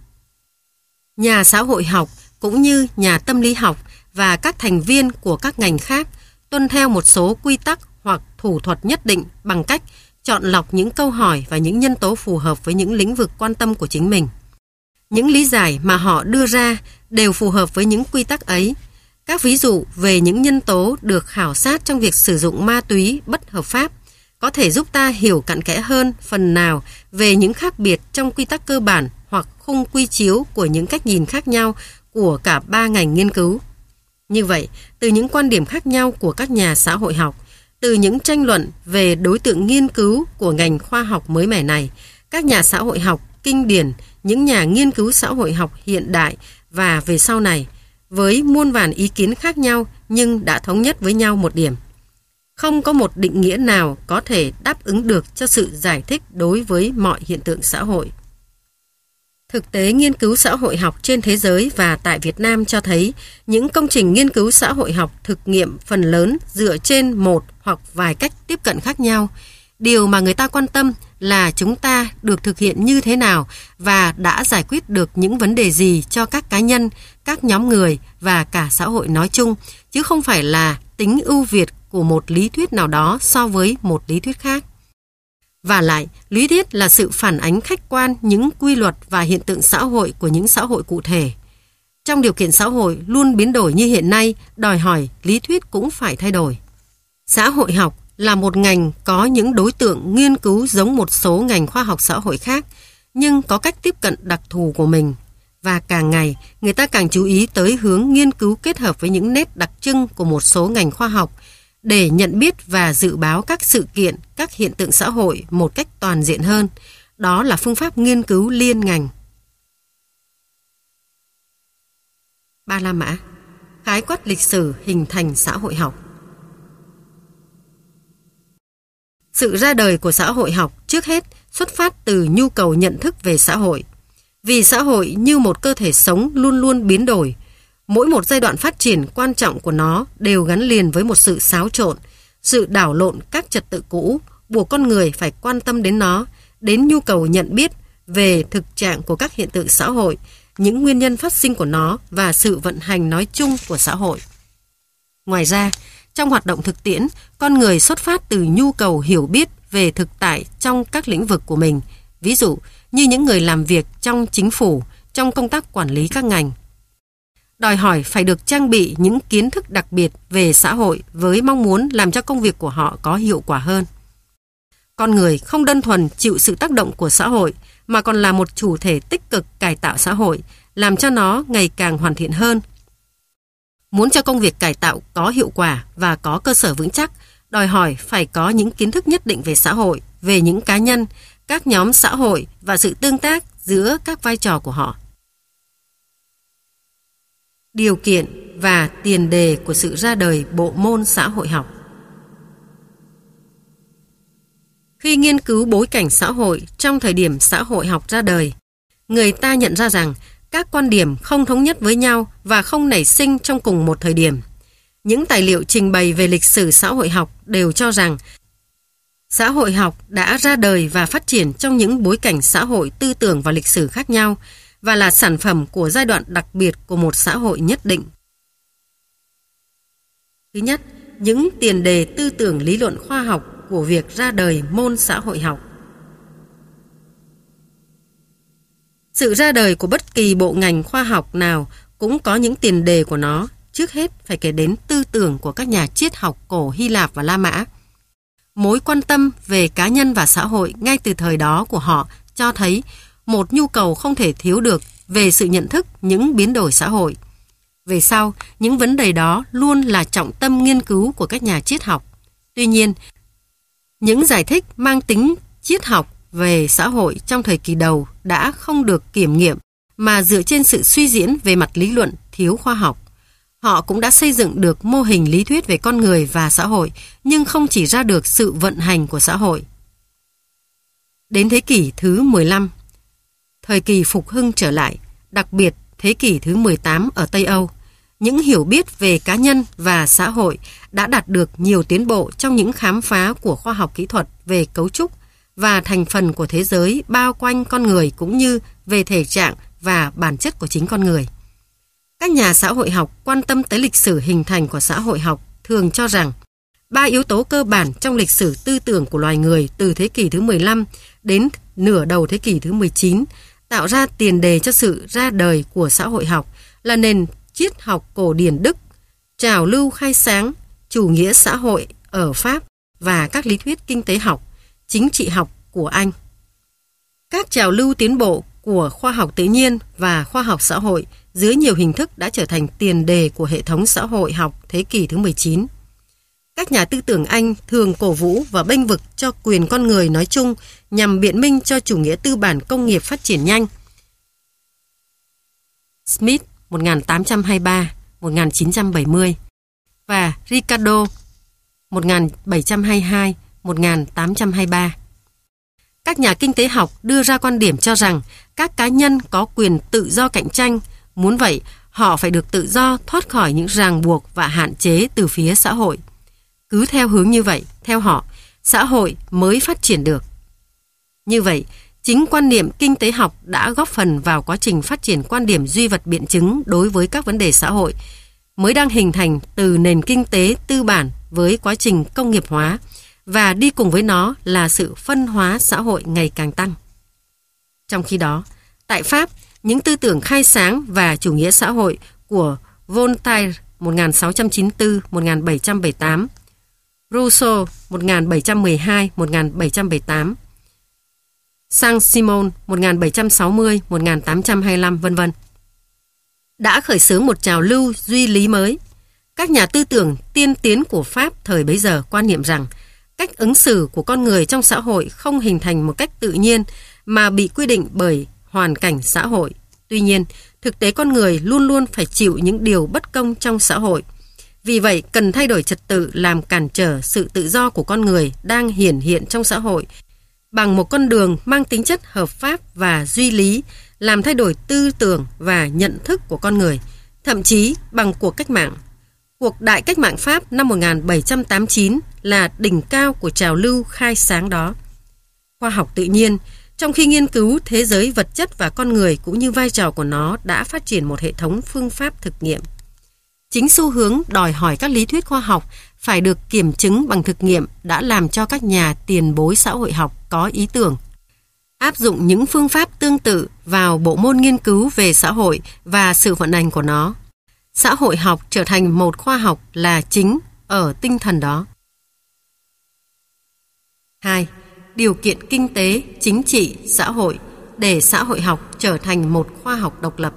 Nhà xã hội học cũng như nhà tâm lý học và các thành viên của các ngành khác tuân theo một số quy tắc hoặc thủ thuật nhất định bằng cách chọn lọc những câu hỏi và những nhân tố phù hợp với những lĩnh vực quan tâm của chính mình. Những lý giải mà họ đưa ra đều phù hợp với những quy tắc ấy. Các ví dụ về những nhân tố được khảo sát trong việc sử dụng ma túy bất hợp pháp có thể giúp ta hiểu cặn kẽ hơn phần nào về những khác biệt trong quy tắc cơ bản hoặc khung quy chiếu của những cách nhìn khác nhau của cả ba ngành nghiên cứu. Như vậy, từ những quan điểm khác nhau của các nhà xã hội học, từ những tranh luận về đối tượng nghiên cứu của ngành khoa học mới mẻ này, các nhà xã hội học kinh điển, những nhà nghiên cứu xã hội học hiện đại và về sau này, với muôn vàn ý kiến khác nhau nhưng đã thống nhất với nhau một điểm. Không có một định nghĩa nào có thể đáp ứng được cho sự giải thích đối với mọi hiện tượng xã hội. Thực tế nghiên cứu xã hội học trên thế giới và tại Việt Nam cho thấy những công trình nghiên cứu xã hội học thực nghiệm phần lớn dựa trên một hoặc vài cách tiếp cận khác nhau. Điều mà người ta quan tâm là chúng ta được thực hiện như thế nào và đã giải quyết được những vấn đề gì cho các cá nhân, các nhóm người và cả xã hội nói chung, chứ không phải là tính ưu việt của một lý thuyết nào đó so với một lý thuyết khác. Và lại, lý thuyết là sự phản ánh khách quan những quy luật và hiện tượng xã hội của những xã hội cụ thể. Trong điều kiện xã hội luôn biến đổi như hiện nay, đòi hỏi lý thuyết cũng phải thay đổi. Xã hội học là một ngành có những đối tượng nghiên cứu giống một số ngành khoa học xã hội khác, nhưng có cách tiếp cận đặc thù của mình. Và càng ngày, người ta càng chú ý tới hướng nghiên cứu kết hợp với những nét đặc trưng của một số ngành khoa học để nhận biết và dự báo các sự kiện, các hiện tượng xã hội một cách toàn diện hơn. Đó là phương pháp nghiên cứu liên ngành. Ba La Mã, khái quát lịch sử hình thành xã hội học. Sự ra đời của xã hội học trước hết xuất phát từ nhu cầu nhận thức về xã hội. Vì xã hội như một cơ thể sống luôn luôn biến đổi, mỗi một giai đoạn phát triển quan trọng của nó đều gắn liền với một sự xáo trộn, sự đảo lộn các trật tự cũ, buộc con người phải quan tâm đến nó, đến nhu cầu nhận biết về thực trạng của các hiện tượng xã hội, những nguyên nhân phát sinh của nó và sự vận hành nói chung của xã hội. Ngoài ra, trong hoạt động thực tiễn, con người xuất phát từ nhu cầu hiểu biết về thực tại trong các lĩnh vực của mình, ví dụ như những người làm việc trong chính phủ, trong công tác quản lý các ngành. Đòi hỏi phải được trang bị những kiến thức đặc biệt về xã hội với mong muốn làm cho công việc của họ có hiệu quả hơn. Con người không đơn thuần chịu sự tác động của xã hội, mà còn là một chủ thể tích cực cải tạo xã hội, làm cho nó ngày càng hoàn thiện hơn. Muốn cho công việc cải tạo có hiệu quả và có cơ sở vững chắc, đòi hỏi phải có những kiến thức nhất định về xã hội, về những cá nhân, các nhóm xã hội và sự tương tác giữa các vai trò của họ. Điều kiện và tiền đề của sự ra đời bộ môn xã hội học. Khi nghiên cứu bối cảnh xã hội trong thời điểm xã hội học ra đời, người ta nhận ra rằng các quan điểm không thống nhất với nhau và không nảy sinh trong cùng một thời điểm. Những tài liệu trình bày về lịch sử xã hội học đều cho rằng xã hội học đã ra đời và phát triển trong những bối cảnh xã hội, tư tưởng và lịch sử khác nhau và là sản phẩm của giai đoạn đặc biệt của một xã hội nhất định. Thứ nhất, những tiền đề tư tưởng lý luận khoa học của việc ra đời môn xã hội học. Sự ra đời của bất kỳ bộ ngành khoa học nào cũng có những tiền đề của nó. Trước hết phải kể đến tư tưởng của các nhà triết học cổ Hy Lạp và La Mã. Mối quan tâm về cá nhân và xã hội ngay từ thời đó của họ cho thấy một nhu cầu không thể thiếu được về sự nhận thức những biến đổi xã hội. Về sau, những vấn đề đó luôn là trọng tâm nghiên cứu của các nhà triết học. Tuy nhiên, những giải thích mang tính triết học về xã hội trong thời kỳ đầu đã không được kiểm nghiệm mà dựa trên sự suy diễn về mặt lý luận thiếu khoa học. Họ cũng đã xây dựng được mô hình lý thuyết về con người và xã hội, nhưng không chỉ ra được sự vận hành của xã hội. Đến thế kỷ thứ 15, thời kỳ phục hưng trở lại, đặc biệt thế kỷ thứ 18 ở Tây Âu, những hiểu biết về cá nhân và xã hội đã đạt được nhiều tiến bộ trong những khám phá của khoa học kỹ thuật về cấu trúc và thành phần của thế giới bao quanh con người cũng như về thể trạng và bản chất của chính con người. Các nhà xã hội học quan tâm tới lịch sử hình thành của xã hội học thường cho rằng 3 yếu tố cơ bản trong lịch sử tư tưởng của loài người từ thế kỷ thứ 15 đến nửa đầu thế kỷ thứ 19 tạo ra tiền đề cho sự ra đời của xã hội học là nền triết học cổ điển Đức, trào lưu khai sáng, chủ nghĩa xã hội ở Pháp và các lý thuyết kinh tế học, chính trị học của Anh. Các trào lưu tiến bộ của khoa học tự nhiên và khoa học xã hội dưới nhiều hình thức đã trở thành tiền đề của hệ thống xã hội học thế kỷ thứ 19. Các nhà tư tưởng Anh thường cổ vũ và bênh vực cho quyền con người nói chung nhằm biện minh cho chủ nghĩa tư bản công nghiệp phát triển nhanh. Smith 1823-1970 và Ricardo 1722-1823. Các nhà kinh tế học đưa ra quan điểm cho rằng các cá nhân có quyền tự do cạnh tranh, muốn vậy họ phải được tự do thoát khỏi những ràng buộc và hạn chế từ phía xã hội. Cứ theo hướng như vậy, theo họ, xã hội mới phát triển được. Như vậy, chính quan niệm kinh tế học đã góp phần vào quá trình phát triển quan điểm duy vật biện chứng đối với các vấn đề xã hội, mới đang hình thành từ nền kinh tế tư bản với quá trình công nghiệp hóa, và đi cùng với nó là sự phân hóa xã hội ngày càng tăng. Trong khi đó, tại Pháp, những tư tưởng khai sáng và chủ nghĩa xã hội của Voltaire 1694-1778, Rousseau 1712-1778, Saint-Simon 1760-1825, v.v. đã khởi xướng một trào lưu duy lý mới. Các nhà tư tưởng tiên tiến của Pháp thời bấy giờ quan niệm rằng cách ứng xử của con người trong xã hội không hình thành một cách tự nhiên mà bị quy định bởi hoàn cảnh xã hội. Tuy nhiên, thực tế con người luôn luôn phải chịu những điều bất công trong xã hội. Vì vậy, cần thay đổi trật tự làm cản trở sự tự do của con người đang hiển hiện trong xã hội bằng một con đường mang tính chất hợp pháp và duy lý, làm thay đổi tư tưởng và nhận thức của con người, thậm chí bằng cuộc cách mạng. Cuộc đại cách mạng Pháp năm 1789 là đỉnh cao của trào lưu khai sáng đó. Khoa học tự nhiên, trong khi nghiên cứu thế giới vật chất và con người cũng như vai trò của nó, đã phát triển một hệ thống phương pháp thực nghiệm. Chính xu hướng đòi hỏi các lý thuyết khoa học phải được kiểm chứng bằng thực nghiệm đã làm cho các nhà tiền bối xã hội học có ý tưởng áp dụng những phương pháp tương tự vào bộ môn nghiên cứu về xã hội và sự vận hành của nó. Xã hội học trở thành một khoa học là chính ở tinh thần đó. 2. Điều kiện kinh tế, chính trị, xã hội để xã hội học trở thành một khoa học độc lập.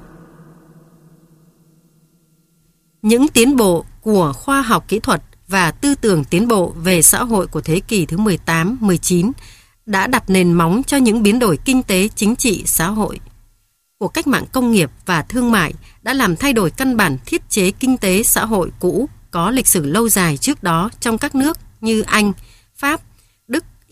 Những tiến bộ của khoa học kỹ thuật và tư tưởng tiến bộ về xã hội của thế kỷ thứ 18-19 đã đặt nền móng cho những biến đổi kinh tế, chính trị, xã hội. Cuộc cách mạng công nghiệp và thương mại đã làm thay đổi căn bản thiết chế kinh tế xã hội cũ có lịch sử lâu dài trước đó trong các nước như Anh, Pháp, Đức,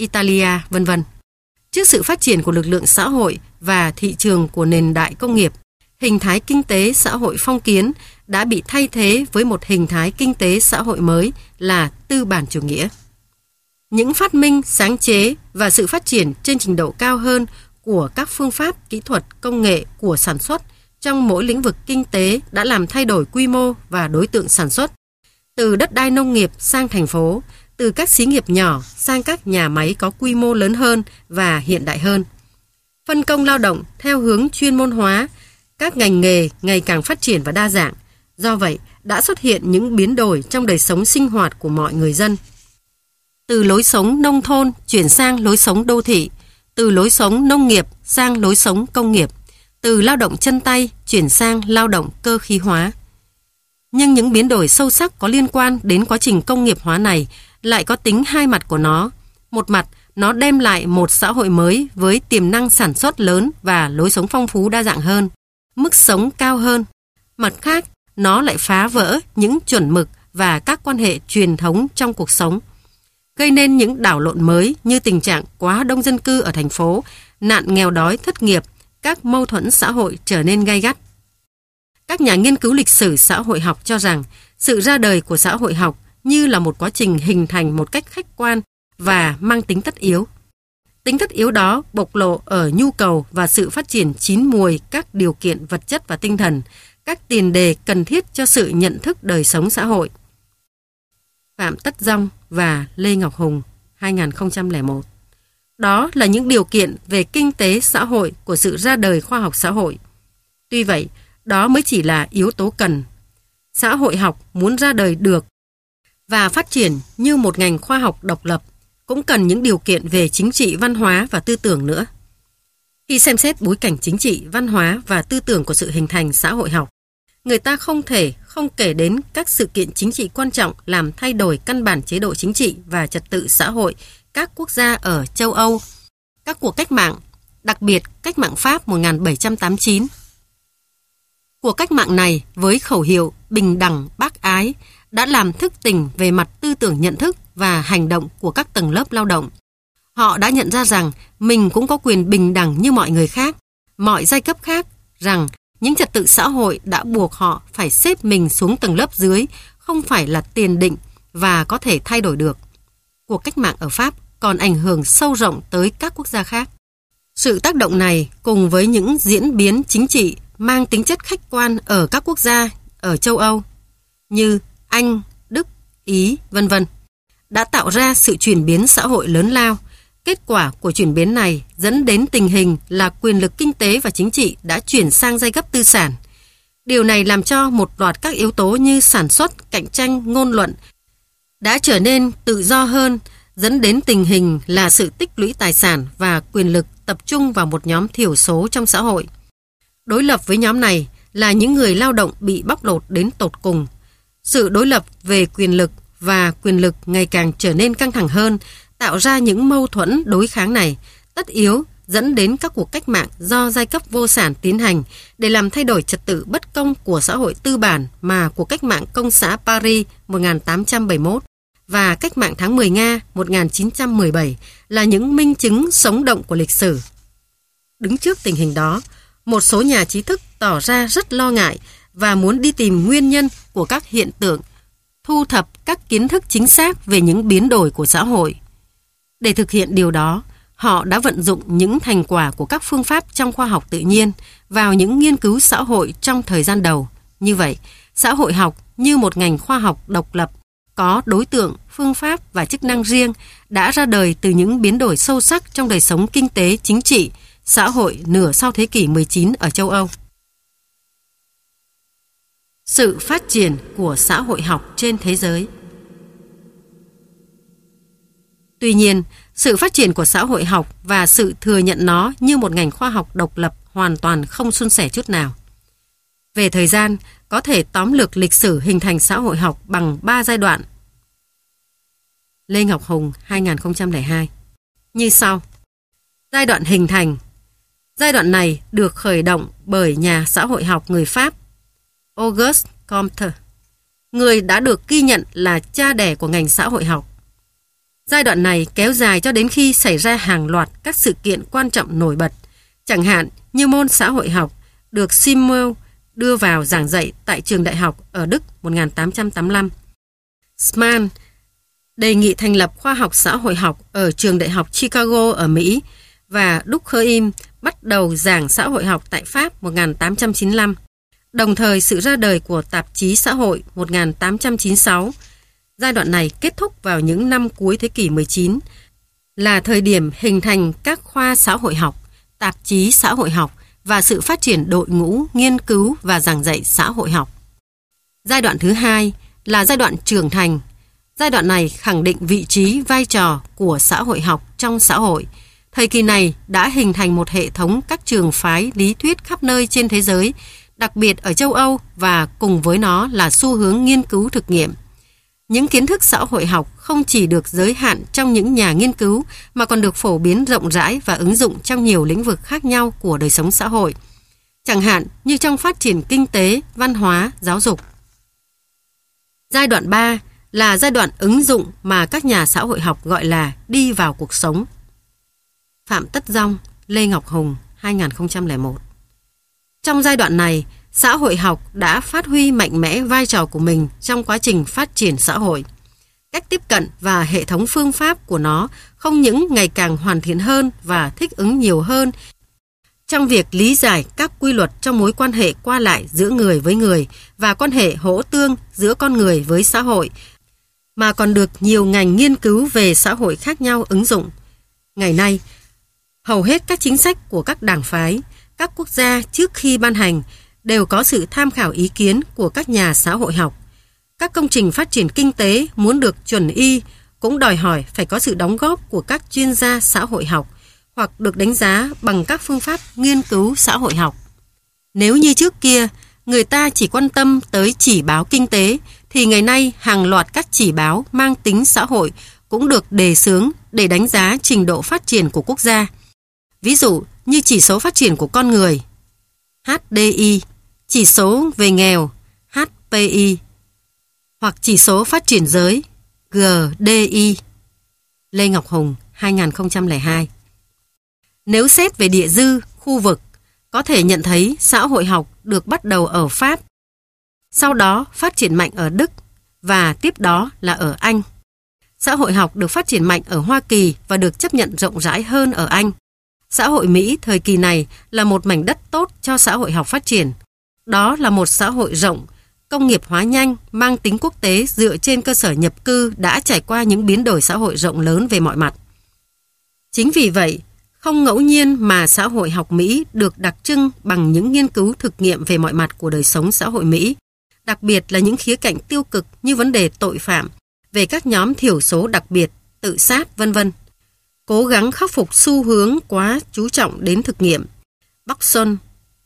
Italia, vân vân. Trước sự phát triển của lực lượng xã hội và thị trường của nền đại công nghiệp, hình thái kinh tế xã hội phong kiến đã bị thay thế với một hình thái kinh tế xã hội mới là tư bản chủ nghĩa. Những phát minh, sáng chế và sự phát triển trên trình độ cao hơn của các phương pháp, kỹ thuật, công nghệ của sản xuất trong mỗi lĩnh vực kinh tế đã làm thay đổi quy mô và đối tượng sản xuất, từ đất đai nông nghiệp sang thành phố, từ các xí nghiệp nhỏ sang các nhà máy có quy mô lớn hơn và hiện đại hơn. Phân công lao động theo hướng chuyên môn hóa, các ngành nghề ngày càng phát triển và đa dạng. Do vậy, đã xuất hiện những biến đổi trong đời sống sinh hoạt của mọi người dân. Từ lối sống nông thôn chuyển sang lối sống đô thị, từ lối sống nông nghiệp sang lối sống công nghiệp, từ lao động chân tay chuyển sang lao động cơ khí hóa. Nhưng những biến đổi sâu sắc có liên quan đến quá trình công nghiệp hóa này lại có tính hai mặt của nó. Một mặt, nó đem lại một xã hội mới với tiềm năng sản xuất lớn và lối sống phong phú đa dạng hơn, mức sống cao hơn. Mặt khác, nó lại phá vỡ những chuẩn mực và các quan hệ truyền thống trong cuộc sống, gây nên những đảo lộn mới như tình trạng quá đông dân cư ở thành phố, nạn nghèo đói thất nghiệp, các mâu thuẫn xã hội trở nên gay gắt. Các nhà nghiên cứu lịch sử xã hội học cho rằng sự ra đời của xã hội học như là một quá trình hình thành một cách khách quan và mang tính tất yếu. Tính tất yếu đó bộc lộ ở nhu cầu và sự phát triển chín muồi các điều kiện vật chất và tinh thần, các tiền đề cần thiết cho sự nhận thức đời sống xã hội. Phạm Tất Dong và Lê Ngọc Hùng, 2001. Đó là những điều kiện về kinh tế xã hội của sự ra đời khoa học xã hội. Tuy vậy, đó mới chỉ là yếu tố cần. Xã hội học muốn ra đời được và phát triển như một ngành khoa học độc lập cũng cần những điều kiện về chính trị, văn hóa và tư tưởng nữa. Khi xem xét bối cảnh chính trị, văn hóa và tư tưởng của sự hình thành xã hội học, người ta không thể không kể đến các sự kiện chính trị quan trọng làm thay đổi căn bản chế độ chính trị và trật tự xã hội các quốc gia ở châu Âu, các cuộc cách mạng, đặc biệt cách mạng Pháp 1789. Cuộc cách mạng này với khẩu hiệu bình đẳng bác ái đã làm thức tỉnh về mặt tư tưởng nhận thức và hành động của các tầng lớp lao động. Họ đã nhận ra rằng mình cũng có quyền bình đẳng như mọi người khác, mọi giai cấp khác, rằng những trật tự xã hội đã buộc họ phải xếp mình xuống tầng lớp dưới, không phải là tiền định và có thể thay đổi được. Cuộc cách mạng ở Pháp còn ảnh hưởng sâu rộng tới các quốc gia khác. Sự tác động này cùng với những diễn biến chính trị mang tính chất khách quan ở các quốc gia ở châu Âu như Anh, Đức, Ý, vân vân đã tạo ra sự chuyển biến xã hội lớn lao. Kết quả của chuyển biến này dẫn đến tình hình là quyền lực kinh tế và chính trị đã chuyển sang giai cấp tư sản. Điều này làm cho một loạt các yếu tố như sản xuất, cạnh tranh, ngôn luận đã trở nên tự do hơn, dẫn đến tình hình là sự tích lũy tài sản và quyền lực tập trung vào một nhóm thiểu số trong xã hội. Đối lập với nhóm này là những người lao động bị bóc lột đến tột cùng. Sự đối lập về quyền lực và quyền lực ngày càng trở nên căng thẳng hơn, tạo ra những mâu thuẫn đối kháng này, tất yếu dẫn đến các cuộc cách mạng do giai cấp vô sản tiến hành để làm thay đổi trật tự bất công của xã hội tư bản mà cuộc cách mạng công xã Paris 1871 và cách mạng tháng 10 Nga 1917 là những minh chứng sống động của lịch sử. Đứng trước tình hình đó, một số nhà trí thức tỏ ra rất lo ngại và muốn đi tìm nguyên nhân của các hiện tượng, thu thập các kiến thức chính xác về những biến đổi của xã hội. Để thực hiện điều đó, họ đã vận dụng những thành quả của các phương pháp trong khoa học tự nhiên vào những nghiên cứu xã hội trong thời gian đầu. Như vậy, xã hội học như một ngành khoa học độc lập, có đối tượng, phương pháp và chức năng riêng đã ra đời từ những biến đổi sâu sắc trong đời sống kinh tế, chính trị, xã hội nửa sau thế kỷ 19 ở châu Âu. Sự phát triển của xã hội học trên thế giới. Tuy nhiên, sự phát triển của xã hội học và sự thừa nhận nó như một ngành khoa học độc lập hoàn toàn không suôn sẻ chút nào. Về thời gian, có thể tóm lược lịch sử hình thành xã hội học bằng 3 giai đoạn. Lê Ngọc Hùng, 2002. Như sau. Giai đoạn hình thành. Giai đoạn này được khởi động bởi nhà xã hội học người Pháp Auguste Comte, người đã được ghi nhận là cha đẻ của ngành xã hội học. Giai đoạn này kéo dài cho đến khi xảy ra hàng loạt các sự kiện quan trọng nổi bật, chẳng hạn như môn xã hội học được Simmel đưa vào giảng dạy tại trường đại học ở Đức 1885. Smann đề nghị thành lập khoa học xã hội học ở trường đại học Chicago ở Mỹ và Durkheim bắt đầu giảng xã hội học tại Pháp 1895. Đồng thời sự ra đời của tạp chí xã hội 1896. Giai đoạn này kết thúc vào những năm cuối thế kỷ 19, là thời điểm hình thành các khoa xã hội học, tạp chí xã hội học và sự phát triển đội ngũ nghiên cứu và giảng dạy xã hội học. Giai đoạn thứ hai là giai đoạn trưởng thành. Giai đoạn này khẳng định vị trí, vai trò của xã hội học trong xã hội. Thời kỳ này đã hình thành một hệ thống các trường phái lý thuyết khắp nơi trên thế giới, đặc biệt ở châu Âu, và cùng với nó là xu hướng nghiên cứu thực nghiệm. Những kiến thức xã hội học không chỉ được giới hạn trong những nhà nghiên cứu mà còn được phổ biến rộng rãi và ứng dụng trong nhiều lĩnh vực khác nhau của đời sống xã hội, chẳng hạn như trong phát triển kinh tế, văn hóa, giáo dục. Giai đoạn 3 là giai đoạn ứng dụng mà các nhà xã hội học gọi là đi vào cuộc sống. Phạm Tất Dong, Lê Ngọc Hùng, 2001. Trong giai đoạn này, xã hội học đã phát huy mạnh mẽ vai trò của mình trong quá trình phát triển xã hội. Cách tiếp cận và hệ thống phương pháp của nó không những ngày càng hoàn thiện hơn và thích ứng nhiều hơn trong việc lý giải các quy luật trong mối quan hệ qua lại giữa người với người và quan hệ hỗ tương giữa con người với xã hội, mà còn được nhiều ngành nghiên cứu về xã hội khác nhau ứng dụng. Ngày nay, hầu hết các chính sách của các đảng phái, các quốc gia trước khi ban hành đều có sự tham khảo ý kiến của các nhà xã hội học. Các công trình phát triển kinh tế muốn được chuẩn y cũng đòi hỏi phải có sự đóng góp của các chuyên gia xã hội học hoặc được đánh giá bằng các phương pháp nghiên cứu xã hội học. Nếu như trước kia, người ta chỉ quan tâm tới chỉ báo kinh tế, thì ngày nay hàng loạt các chỉ báo mang tính xã hội cũng được đề xướng để đánh giá trình độ phát triển của quốc gia. Ví dụ như chỉ số phát triển của con người, HDI, chỉ số về nghèo, HPI, hoặc chỉ số phát triển giới, GDI. Lê Ngọc Hùng, 2002. Nếu xét về địa dư, khu vực, có thể nhận thấy xã hội học được bắt đầu ở Pháp, sau đó phát triển mạnh ở Đức và tiếp đó là ở Anh. Xã hội học được phát triển mạnh ở Hoa Kỳ và được chấp nhận rộng rãi hơn ở Anh. Xã hội Mỹ thời kỳ này là một mảnh đất tốt cho xã hội học phát triển. Đó là một xã hội rộng, công nghiệp hóa nhanh, mang tính quốc tế dựa trên cơ sở nhập cư đã trải qua những biến đổi xã hội rộng lớn về mọi mặt. Chính vì vậy, không ngẫu nhiên mà xã hội học Mỹ được đặc trưng bằng những nghiên cứu thực nghiệm về mọi mặt của đời sống xã hội Mỹ, đặc biệt là những khía cạnh tiêu cực như vấn đề tội phạm, về các nhóm thiểu số đặc biệt, tự sát, vân vân. Cố gắng khắc phục xu hướng quá chú trọng đến thực nghiệm. Boxon,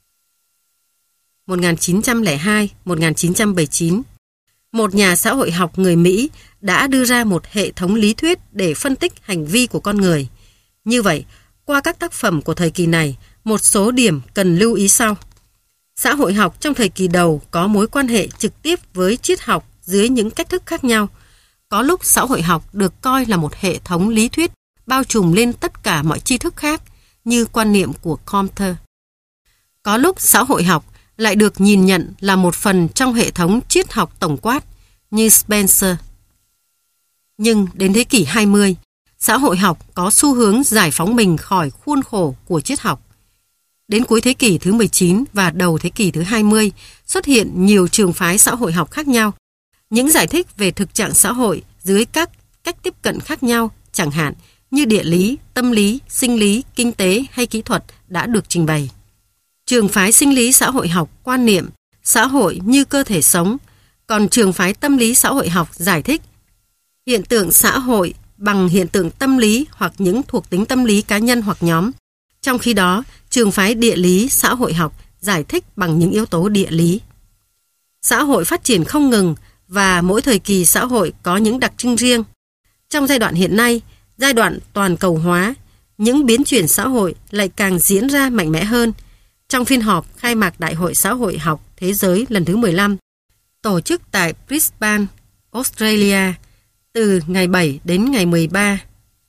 1902-1979, một nhà xã hội học người Mỹ đã đưa ra một hệ thống lý thuyết để phân tích hành vi của con người. Như vậy, qua các tác phẩm của thời kỳ này, một số điểm cần lưu ý sau. Xã hội học trong thời kỳ đầu có mối quan hệ trực tiếp với triết học dưới những cách thức khác nhau. Có lúc xã hội học được coi là một hệ thống lý thuyết bao trùm lên tất cả mọi tri thức khác, như quan niệm của Comte. Có lúc xã hội học lại được nhìn nhận là một phần trong hệ thống triết học tổng quát, như Spencer. Nhưng đến thế kỷ 20, xã hội học có xu hướng giải phóng mình khỏi khuôn khổ của triết học. Đến cuối thế kỷ thứ 19 và đầu thế kỷ thứ 20, xuất hiện nhiều trường phái xã hội học khác nhau. Những giải thích về thực trạng xã hội dưới các cách tiếp cận khác nhau, chẳng hạn như địa lý, tâm lý, sinh lý, kinh tế hay kỹ thuật đã được trình bày. Trường phái sinh lý xã hội học quan niệm xã hội như cơ thể sống, còn trường phái tâm lý xã hội học giải thích hiện tượng xã hội bằng hiện tượng tâm lý hoặc những thuộc tính tâm lý cá nhân hoặc nhóm. Trong khi đó, trường phái địa lý xã hội học giải thích bằng những yếu tố địa lý. Xã hội phát triển không ngừng và mỗi thời kỳ xã hội có những đặc trưng riêng. Trong giai đoạn hiện nay, giai đoạn toàn cầu hóa, những biến chuyển xã hội lại càng diễn ra mạnh mẽ hơn. Trong phiên họp khai mạc Đại hội Xã hội học Thế giới lần thứ 15, tổ chức tại Brisbane, Australia, từ ngày 7 đến ngày 13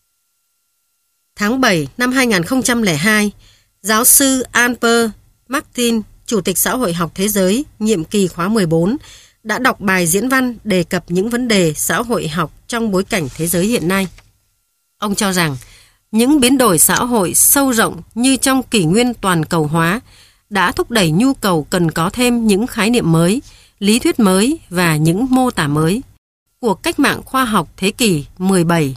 tháng 7 năm 2002, giáo sư Albert Martin, Chủ tịch Xã hội học Thế giới, nhiệm kỳ khóa 14, đã đọc bài diễn văn đề cập những vấn đề xã hội học trong bối cảnh thế giới hiện nay. Ông cho rằng, những biến đổi xã hội sâu rộng như trong kỷ nguyên toàn cầu hóa đã thúc đẩy nhu cầu cần có thêm những khái niệm mới, lý thuyết mới và những mô tả mới. Cuộc cách mạng khoa học thế kỷ 17,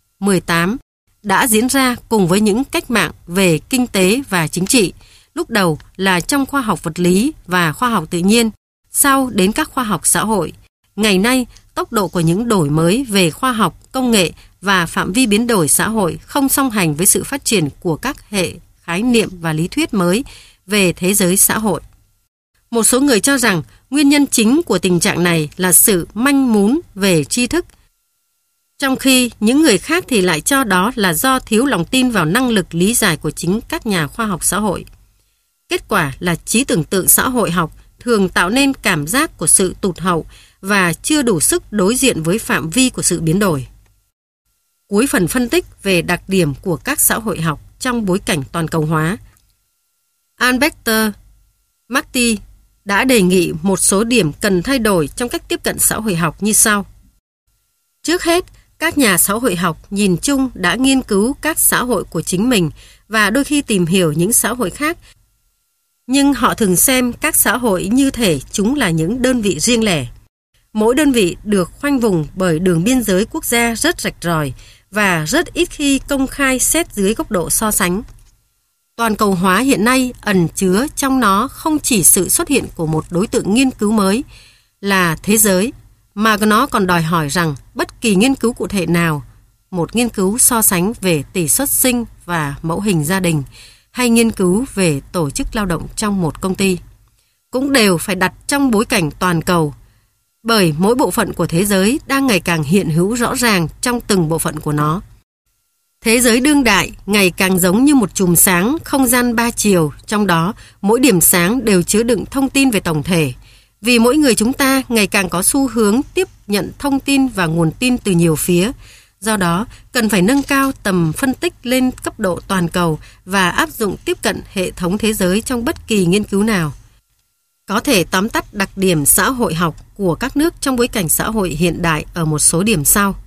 18 đã diễn ra cùng với những cách mạng về kinh tế và chính trị, lúc đầu là trong khoa học vật lý và khoa học tự nhiên, sau đến các khoa học xã hội. Ngày nay, tốc độ của những đổi mới về khoa học, công nghệ và phạm vi biến đổi xã hội không song hành với sự phát triển của các hệ khái niệm và lý thuyết mới về thế giới xã hội. Một số người cho rằng nguyên nhân chính của tình trạng này là sự manh mún về tri thức, trong khi những người khác thì lại cho đó là do thiếu lòng tin vào năng lực lý giải của chính các nhà khoa học xã hội. Kết quả là trí tưởng tượng xã hội học thường tạo nên cảm giác của sự tụt hậu và chưa đủ sức đối diện với phạm vi của sự biến đổi. Cuối phần phân tích về đặc điểm của các xã hội học trong bối cảnh toàn cầu hóa, Albert Martin đã đề nghị một số điểm cần thay đổi trong cách tiếp cận xã hội học như sau. Trước hết, các nhà xã hội học nhìn chung đã nghiên cứu các xã hội của chính mình và đôi khi tìm hiểu những xã hội khác, nhưng họ thường xem các xã hội như thể chúng là những đơn vị riêng lẻ. Mỗi đơn vị được khoanh vùng bởi đường biên giới quốc gia rất rạch ròi và rất ít khi công khai xét dưới góc độ so sánh. Toàn cầu hóa hiện nay ẩn chứa trong nó không chỉ sự xuất hiện của một đối tượng nghiên cứu mới là thế giới, mà nó còn đòi hỏi rằng bất kỳ nghiên cứu cụ thể nào, một nghiên cứu so sánh về tỷ suất sinh và mẫu hình gia đình, hay nghiên cứu về tổ chức lao động trong một công ty, cũng đều phải đặt trong bối cảnh toàn cầu, bởi mỗi bộ phận của thế giới đang ngày càng hiện hữu rõ ràng trong từng bộ phận của nó. Thế giới đương đại ngày càng giống như một chùm sáng không gian ba chiều, trong đó mỗi điểm sáng đều chứa đựng thông tin về tổng thể. Vì mỗi người chúng ta ngày càng có xu hướng tiếp nhận thông tin và nguồn tin từ nhiều phía, do đó cần phải nâng cao tầm phân tích lên cấp độ toàn cầu và áp dụng tiếp cận hệ thống thế giới trong bất kỳ nghiên cứu nào. Có thể tóm tắt đặc điểm xã hội học của các nước trong bối cảnh xã hội hiện đại ở một số điểm sau.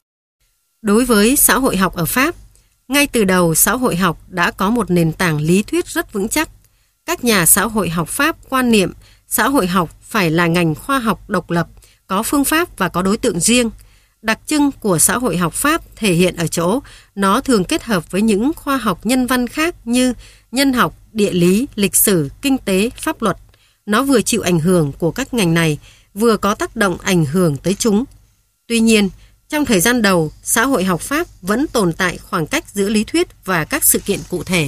Đối với xã hội học ở Pháp, ngay từ đầu xã hội học đã có một nền tảng lý thuyết rất vững chắc. Các nhà xã hội học Pháp quan niệm xã hội học phải là ngành khoa học độc lập, có phương pháp và có đối tượng riêng. Đặc trưng của xã hội học Pháp thể hiện ở chỗ nó thường kết hợp với những khoa học nhân văn khác như nhân học, địa lý, lịch sử, kinh tế, pháp luật. Nó vừa chịu ảnh hưởng của các ngành này, vừa có tác động ảnh hưởng tới chúng. Tuy nhiên, trong thời gian đầu, xã hội học Pháp vẫn tồn tại khoảng cách giữa lý thuyết và các sự kiện cụ thể.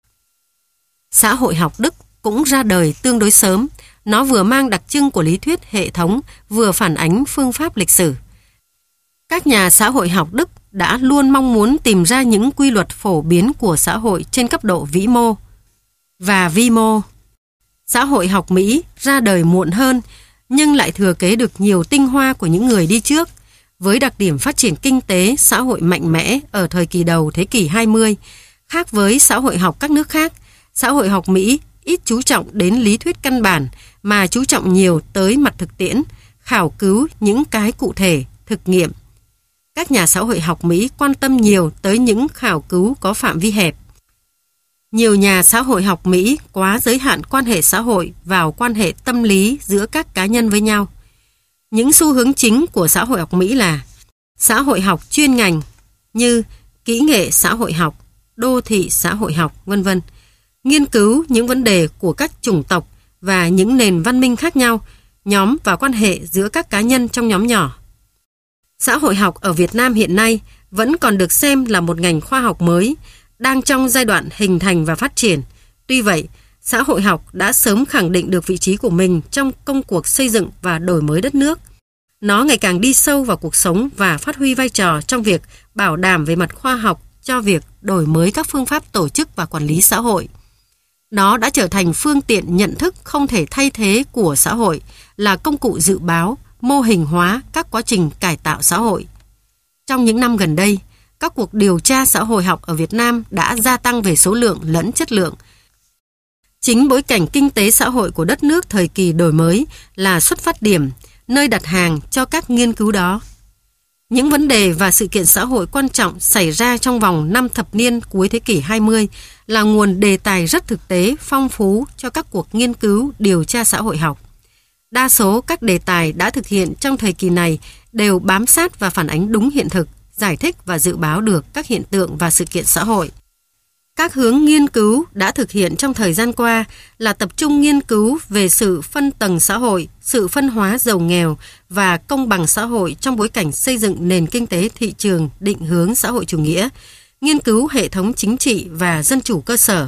Xã hội học Đức cũng ra đời tương đối sớm. Nó vừa mang đặc trưng của lý thuyết hệ thống, vừa phản ánh phương pháp lịch sử. Các nhà xã hội học Đức đã luôn mong muốn tìm ra những quy luật phổ biến của xã hội trên cấp độ vĩ mô và vi mô. Xã hội học Mỹ ra đời muộn hơn, nhưng lại thừa kế được nhiều tinh hoa của những người đi trước. Với đặc điểm phát triển kinh tế, xã hội mạnh mẽ ở thời kỳ đầu thế kỷ 20, khác với xã hội học các nước khác, xã hội học Mỹ ít chú trọng đến lý thuyết căn bản mà chú trọng nhiều tới mặt thực tiễn, khảo cứu những cái cụ thể, thực nghiệm. Các nhà xã hội học Mỹ quan tâm nhiều tới những khảo cứu có phạm vi hẹp. Nhiều nhà xã hội học Mỹ quá giới hạn quan hệ xã hội vào quan hệ tâm lý giữa các cá nhân với nhau. Những xu hướng chính của xã hội học Mỹ là xã hội học chuyên ngành như kỹ nghệ xã hội học, đô thị xã hội học, v.v. Nghiên cứu những vấn đề của các chủng tộc và những nền văn minh khác nhau, nhóm và quan hệ giữa các cá nhân trong nhóm nhỏ. Xã hội học ở Việt Nam hiện nay vẫn còn được xem là một ngành khoa học mới, đang trong giai đoạn hình thành và phát triển. Tuy vậy, xã hội học đã sớm khẳng định được vị trí của mình trong công cuộc xây dựng và đổi mới đất nước. Nó ngày càng đi sâu vào cuộc sống và phát huy vai trò trong việc bảo đảm về mặt khoa học cho việc đổi mới các phương pháp tổ chức và quản lý xã hội. Nó đã trở thành phương tiện nhận thức không thể thay thế của xã hội, là công cụ dự báo, mô hình hóa các quá trình cải tạo xã hội. Trong những năm gần đây, các cuộc điều tra xã hội học ở Việt Nam đã gia tăng về số lượng lẫn chất lượng. Chính bối cảnh kinh tế xã hội của đất nước thời kỳ đổi mới là xuất phát điểm, nơi đặt hàng cho các nghiên cứu đó. Những vấn đề và sự kiện xã hội quan trọng xảy ra trong vòng 5 thập niên cuối thế kỷ 20 là nguồn đề tài rất thực tế, phong phú cho các cuộc nghiên cứu điều tra xã hội học. Đa số các đề tài đã thực hiện trong thời kỳ này đều bám sát và phản ánh đúng hiện thực, giải thích và dự báo được các hiện tượng và sự kiện xã hội. Các hướng nghiên cứu đã thực hiện trong thời gian qua là tập trung nghiên cứu về sự phân tầng xã hội, sự phân hóa giàu nghèo và công bằng xã hội trong bối cảnh xây dựng nền kinh tế thị trường định hướng xã hội chủ nghĩa, nghiên cứu hệ thống chính trị và dân chủ cơ sở,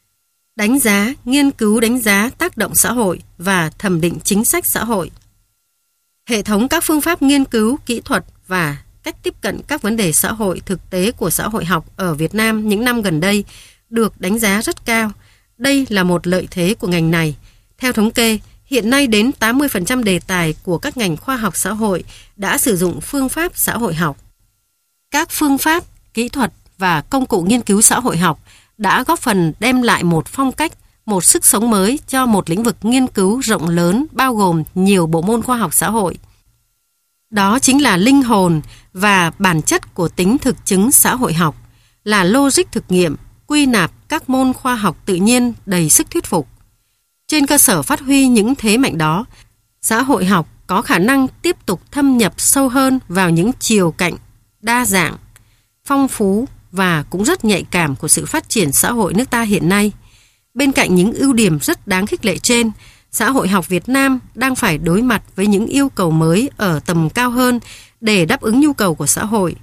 nghiên cứu đánh giá tác động xã hội và thẩm định chính sách xã hội. Hệ thống các phương pháp nghiên cứu, kỹ thuật và cách tiếp cận các vấn đề xã hội thực tế của xã hội học ở Việt Nam những năm gần đây được đánh giá rất cao. Đây là một lợi thế của ngành này. Theo thống kê, hiện nay đến 80% đề tài của các ngành khoa học xã hội đã sử dụng phương pháp xã hội học. Các phương pháp, kỹ thuật và công cụ nghiên cứu xã hội học đã góp phần đem lại một phong cách, một sức sống mới cho một lĩnh vực nghiên cứu rộng lớn bao gồm nhiều bộ môn khoa học xã hội. Đó chính là linh hồn và bản chất của tính thực chứng xã hội học, là logic thực nghiệm, quy nạp các môn khoa học tự nhiên đầy sức thuyết phục. Trên cơ sở phát huy những thế mạnh đó, xã hội học có khả năng tiếp tục thâm nhập sâu hơn vào những chiều cạnh, đa dạng, phong phú và cũng rất nhạy cảm của sự phát triển xã hội nước ta hiện nay. Bên cạnh những ưu điểm rất đáng khích lệ trên, xã hội học Việt Nam đang phải đối mặt với những yêu cầu mới ở tầm cao hơn để đáp ứng nhu cầu của xã hội.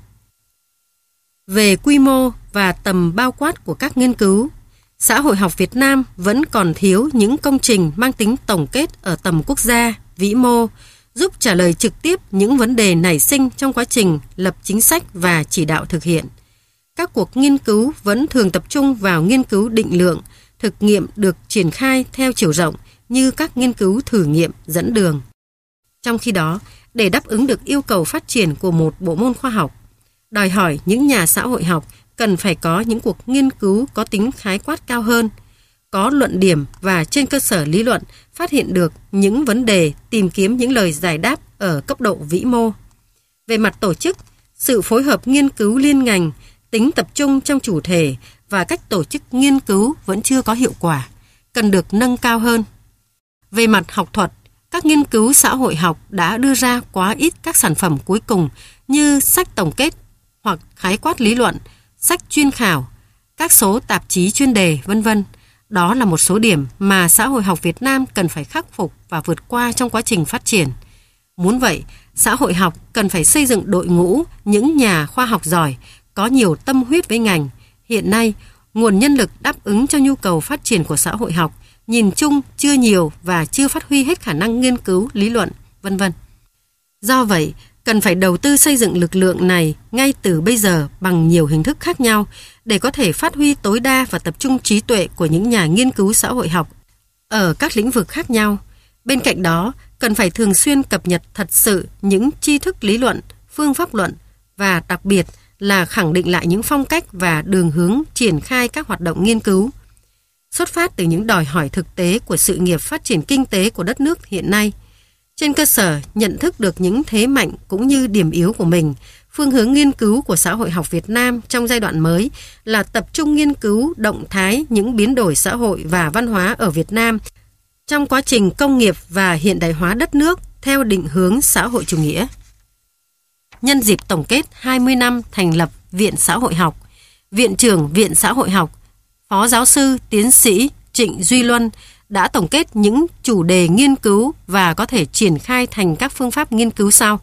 Về quy mô và tầm bao quát của các nghiên cứu, xã hội học Việt Nam vẫn còn thiếu những công trình mang tính tổng kết ở tầm quốc gia, vĩ mô, giúp trả lời trực tiếp những vấn đề nảy sinh trong quá trình lập chính sách và chỉ đạo thực hiện. Các cuộc nghiên cứu vẫn thường tập trung vào nghiên cứu định lượng, thực nghiệm được triển khai theo chiều rộng như các nghiên cứu thử nghiệm dẫn đường. Trong khi đó, để đáp ứng được yêu cầu phát triển của một bộ môn khoa học, đòi hỏi những nhà xã hội học cần phải có những cuộc nghiên cứu có tính khái quát cao hơn, có luận điểm và trên cơ sở lý luận phát hiện được những vấn đề, tìm kiếm những lời giải đáp ở cấp độ vĩ mô. Về mặt tổ chức, sự phối hợp nghiên cứu liên ngành, tính tập trung trong chủ thể và cách tổ chức nghiên cứu vẫn chưa có hiệu quả, cần được nâng cao hơn. Về mặt học thuật, các nghiên cứu xã hội học đã đưa ra quá ít các sản phẩm cuối cùng như sách tổng kết hoặc khái quát lý luận, sách chuyên khảo, các số tạp chí chuyên đề, v.v. Đó là một số điểm mà xã hội học Việt Nam cần phải khắc phục và vượt qua trong quá trình phát triển. Muốn vậy, xã hội học cần phải xây dựng đội ngũ những nhà khoa học giỏi, có nhiều tâm huyết với ngành. Hiện nay, nguồn nhân lực đáp ứng cho nhu cầu phát triển của xã hội học nhìn chung chưa nhiều và chưa phát huy hết khả năng nghiên cứu, lý luận, v.v. Do vậy, cần phải đầu tư xây dựng lực lượng này ngay từ bây giờ bằng nhiều hình thức khác nhau để có thể phát huy tối đa và tập trung trí tuệ của những nhà nghiên cứu xã hội học ở các lĩnh vực khác nhau. Bên cạnh đó, cần phải thường xuyên cập nhật thật sự những tri thức lý luận, phương pháp luận và đặc biệt là khẳng định lại những phong cách và đường hướng triển khai các hoạt động nghiên cứu. Xuất phát từ những đòi hỏi thực tế của sự nghiệp phát triển kinh tế của đất nước hiện nay, trên cơ sở nhận thức được những thế mạnh cũng như điểm yếu của mình, phương hướng nghiên cứu của xã hội học Việt Nam trong giai đoạn mới là tập trung nghiên cứu động thái những biến đổi xã hội và văn hóa ở Việt Nam trong quá trình công nghiệp và hiện đại hóa đất nước theo định hướng xã hội chủ nghĩa. Nhân dịp tổng kết 20 năm thành lập Viện Xã hội học, Viện trưởng Viện Xã hội học, Phó giáo sư tiến sĩ Trịnh Duy Luân đã tổng kết những chủ đề nghiên cứu và có thể triển khai thành các phương pháp nghiên cứu sau.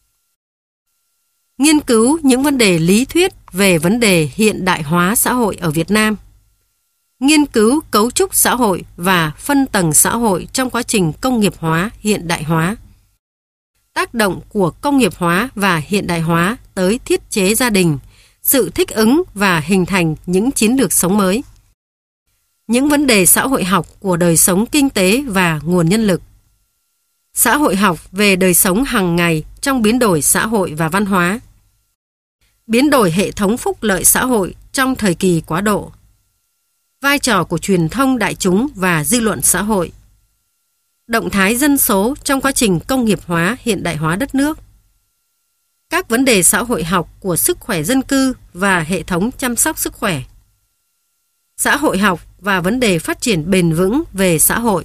Nghiên cứu những vấn đề lý thuyết về vấn đề hiện đại hóa xã hội ở Việt Nam. Nghiên cứu cấu trúc xã hội và phân tầng xã hội trong quá trình công nghiệp hóa, hiện đại hóa. Tác động của công nghiệp hóa và hiện đại hóa tới thiết chế gia đình, sự thích ứng và hình thành những chiến lược sống mới. Những vấn đề xã hội học của đời sống kinh tế và nguồn nhân lực. Xã hội học về đời sống hàng ngày trong biến đổi xã hội và văn hóa. biến đổi hệ thống phúc lợi xã hội trong thời kỳ quá độ, vai trò của truyền thông đại chúng và dư luận xã hội, động thái dân số trong quá trình công nghiệp hóa hiện đại hóa đất nước, các vấn đề xã hội học của sức khỏe dân cư và hệ thống chăm sóc sức khỏe, xã hội học và vấn đề phát triển bền vững về xã hội.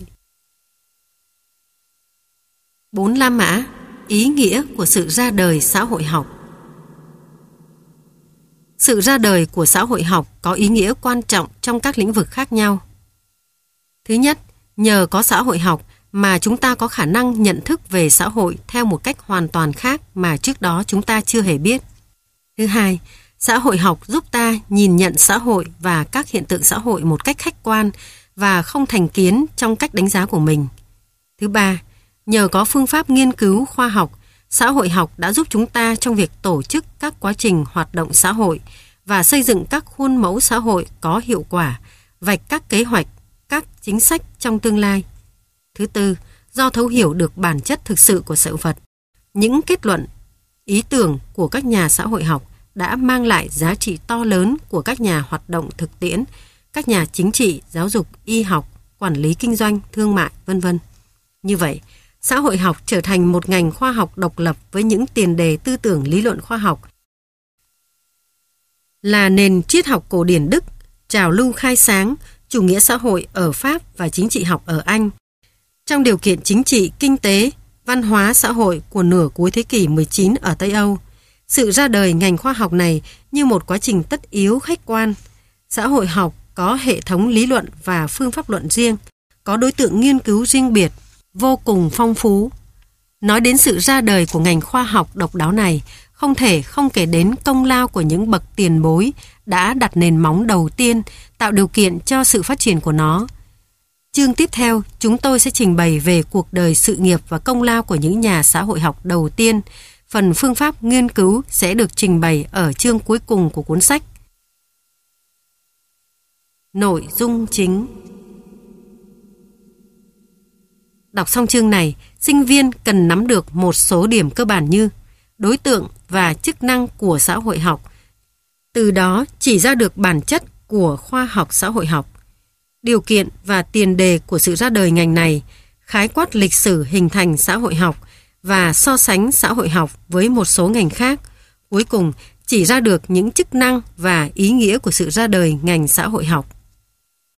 4 La Mã, ý nghĩa của sự ra đời xã hội học. Sự ra đời của xã hội học có ý nghĩa quan trọng trong các lĩnh vực khác nhau. Thứ nhất, nhờ có xã hội học mà chúng ta có khả năng nhận thức về xã hội theo một cách hoàn toàn khác mà trước đó chúng ta chưa hề biết. Thứ hai, xã hội học giúp ta nhìn nhận xã hội và các hiện tượng xã hội một cách khách quan và không thành kiến trong cách đánh giá của mình. Thứ ba, nhờ có phương pháp nghiên cứu khoa học, xã hội học đã giúp chúng ta trong việc tổ chức các quá trình hoạt động xã hội và xây dựng các khuôn mẫu xã hội có hiệu quả, vạch các kế hoạch, các chính sách trong tương lai. Thứ tư, do thấu hiểu được bản chất thực sự của sự vật, những kết luận, ý tưởng của các nhà xã hội học đã mang lại giá trị to lớn của các nhà hoạt động thực tiễn, các nhà chính trị, giáo dục, y học, quản lý kinh doanh, thương mại, v.v. Như vậy, xã hội học trở thành một ngành khoa học độc lập với những tiền đề tư tưởng lý luận khoa học, là nền triết học cổ điển Đức, trào lưu khai sáng, chủ nghĩa xã hội ở Pháp và chính trị học ở Anh. Trong điều kiện chính trị, kinh tế, văn hóa xã hội của nửa cuối thế kỷ 19 ở Tây Âu, sự ra đời ngành khoa học này như một quá trình tất yếu khách quan. Xã hội học có hệ thống lý luận và phương pháp luận riêng, có đối tượng nghiên cứu riêng biệt, vô cùng phong phú. Nói đến sự ra đời của ngành khoa học độc đáo này, không thể không kể đến công lao của những bậc tiền bối đã đặt nền móng đầu tiên, tạo điều kiện cho sự phát triển của nó. Chương tiếp theo, chúng tôi sẽ trình bày về cuộc đời, sự nghiệp và công lao của những nhà xã hội học đầu tiên. Phần phương pháp nghiên cứu sẽ được trình bày ở chương cuối cùng của cuốn sách. Nội dung chính. Đọc xong chương này, sinh viên cần nắm được một số điểm cơ bản như đối tượng và chức năng của xã hội học, từ đó chỉ ra được bản chất của khoa học xã hội học, điều kiện và tiền đề của sự ra đời ngành này, khái quát lịch sử hình thành xã hội học và so sánh xã hội học với một số ngành khác. Cuối cùng, chỉ ra được những chức năng và ý nghĩa của sự ra đời ngành xã hội học.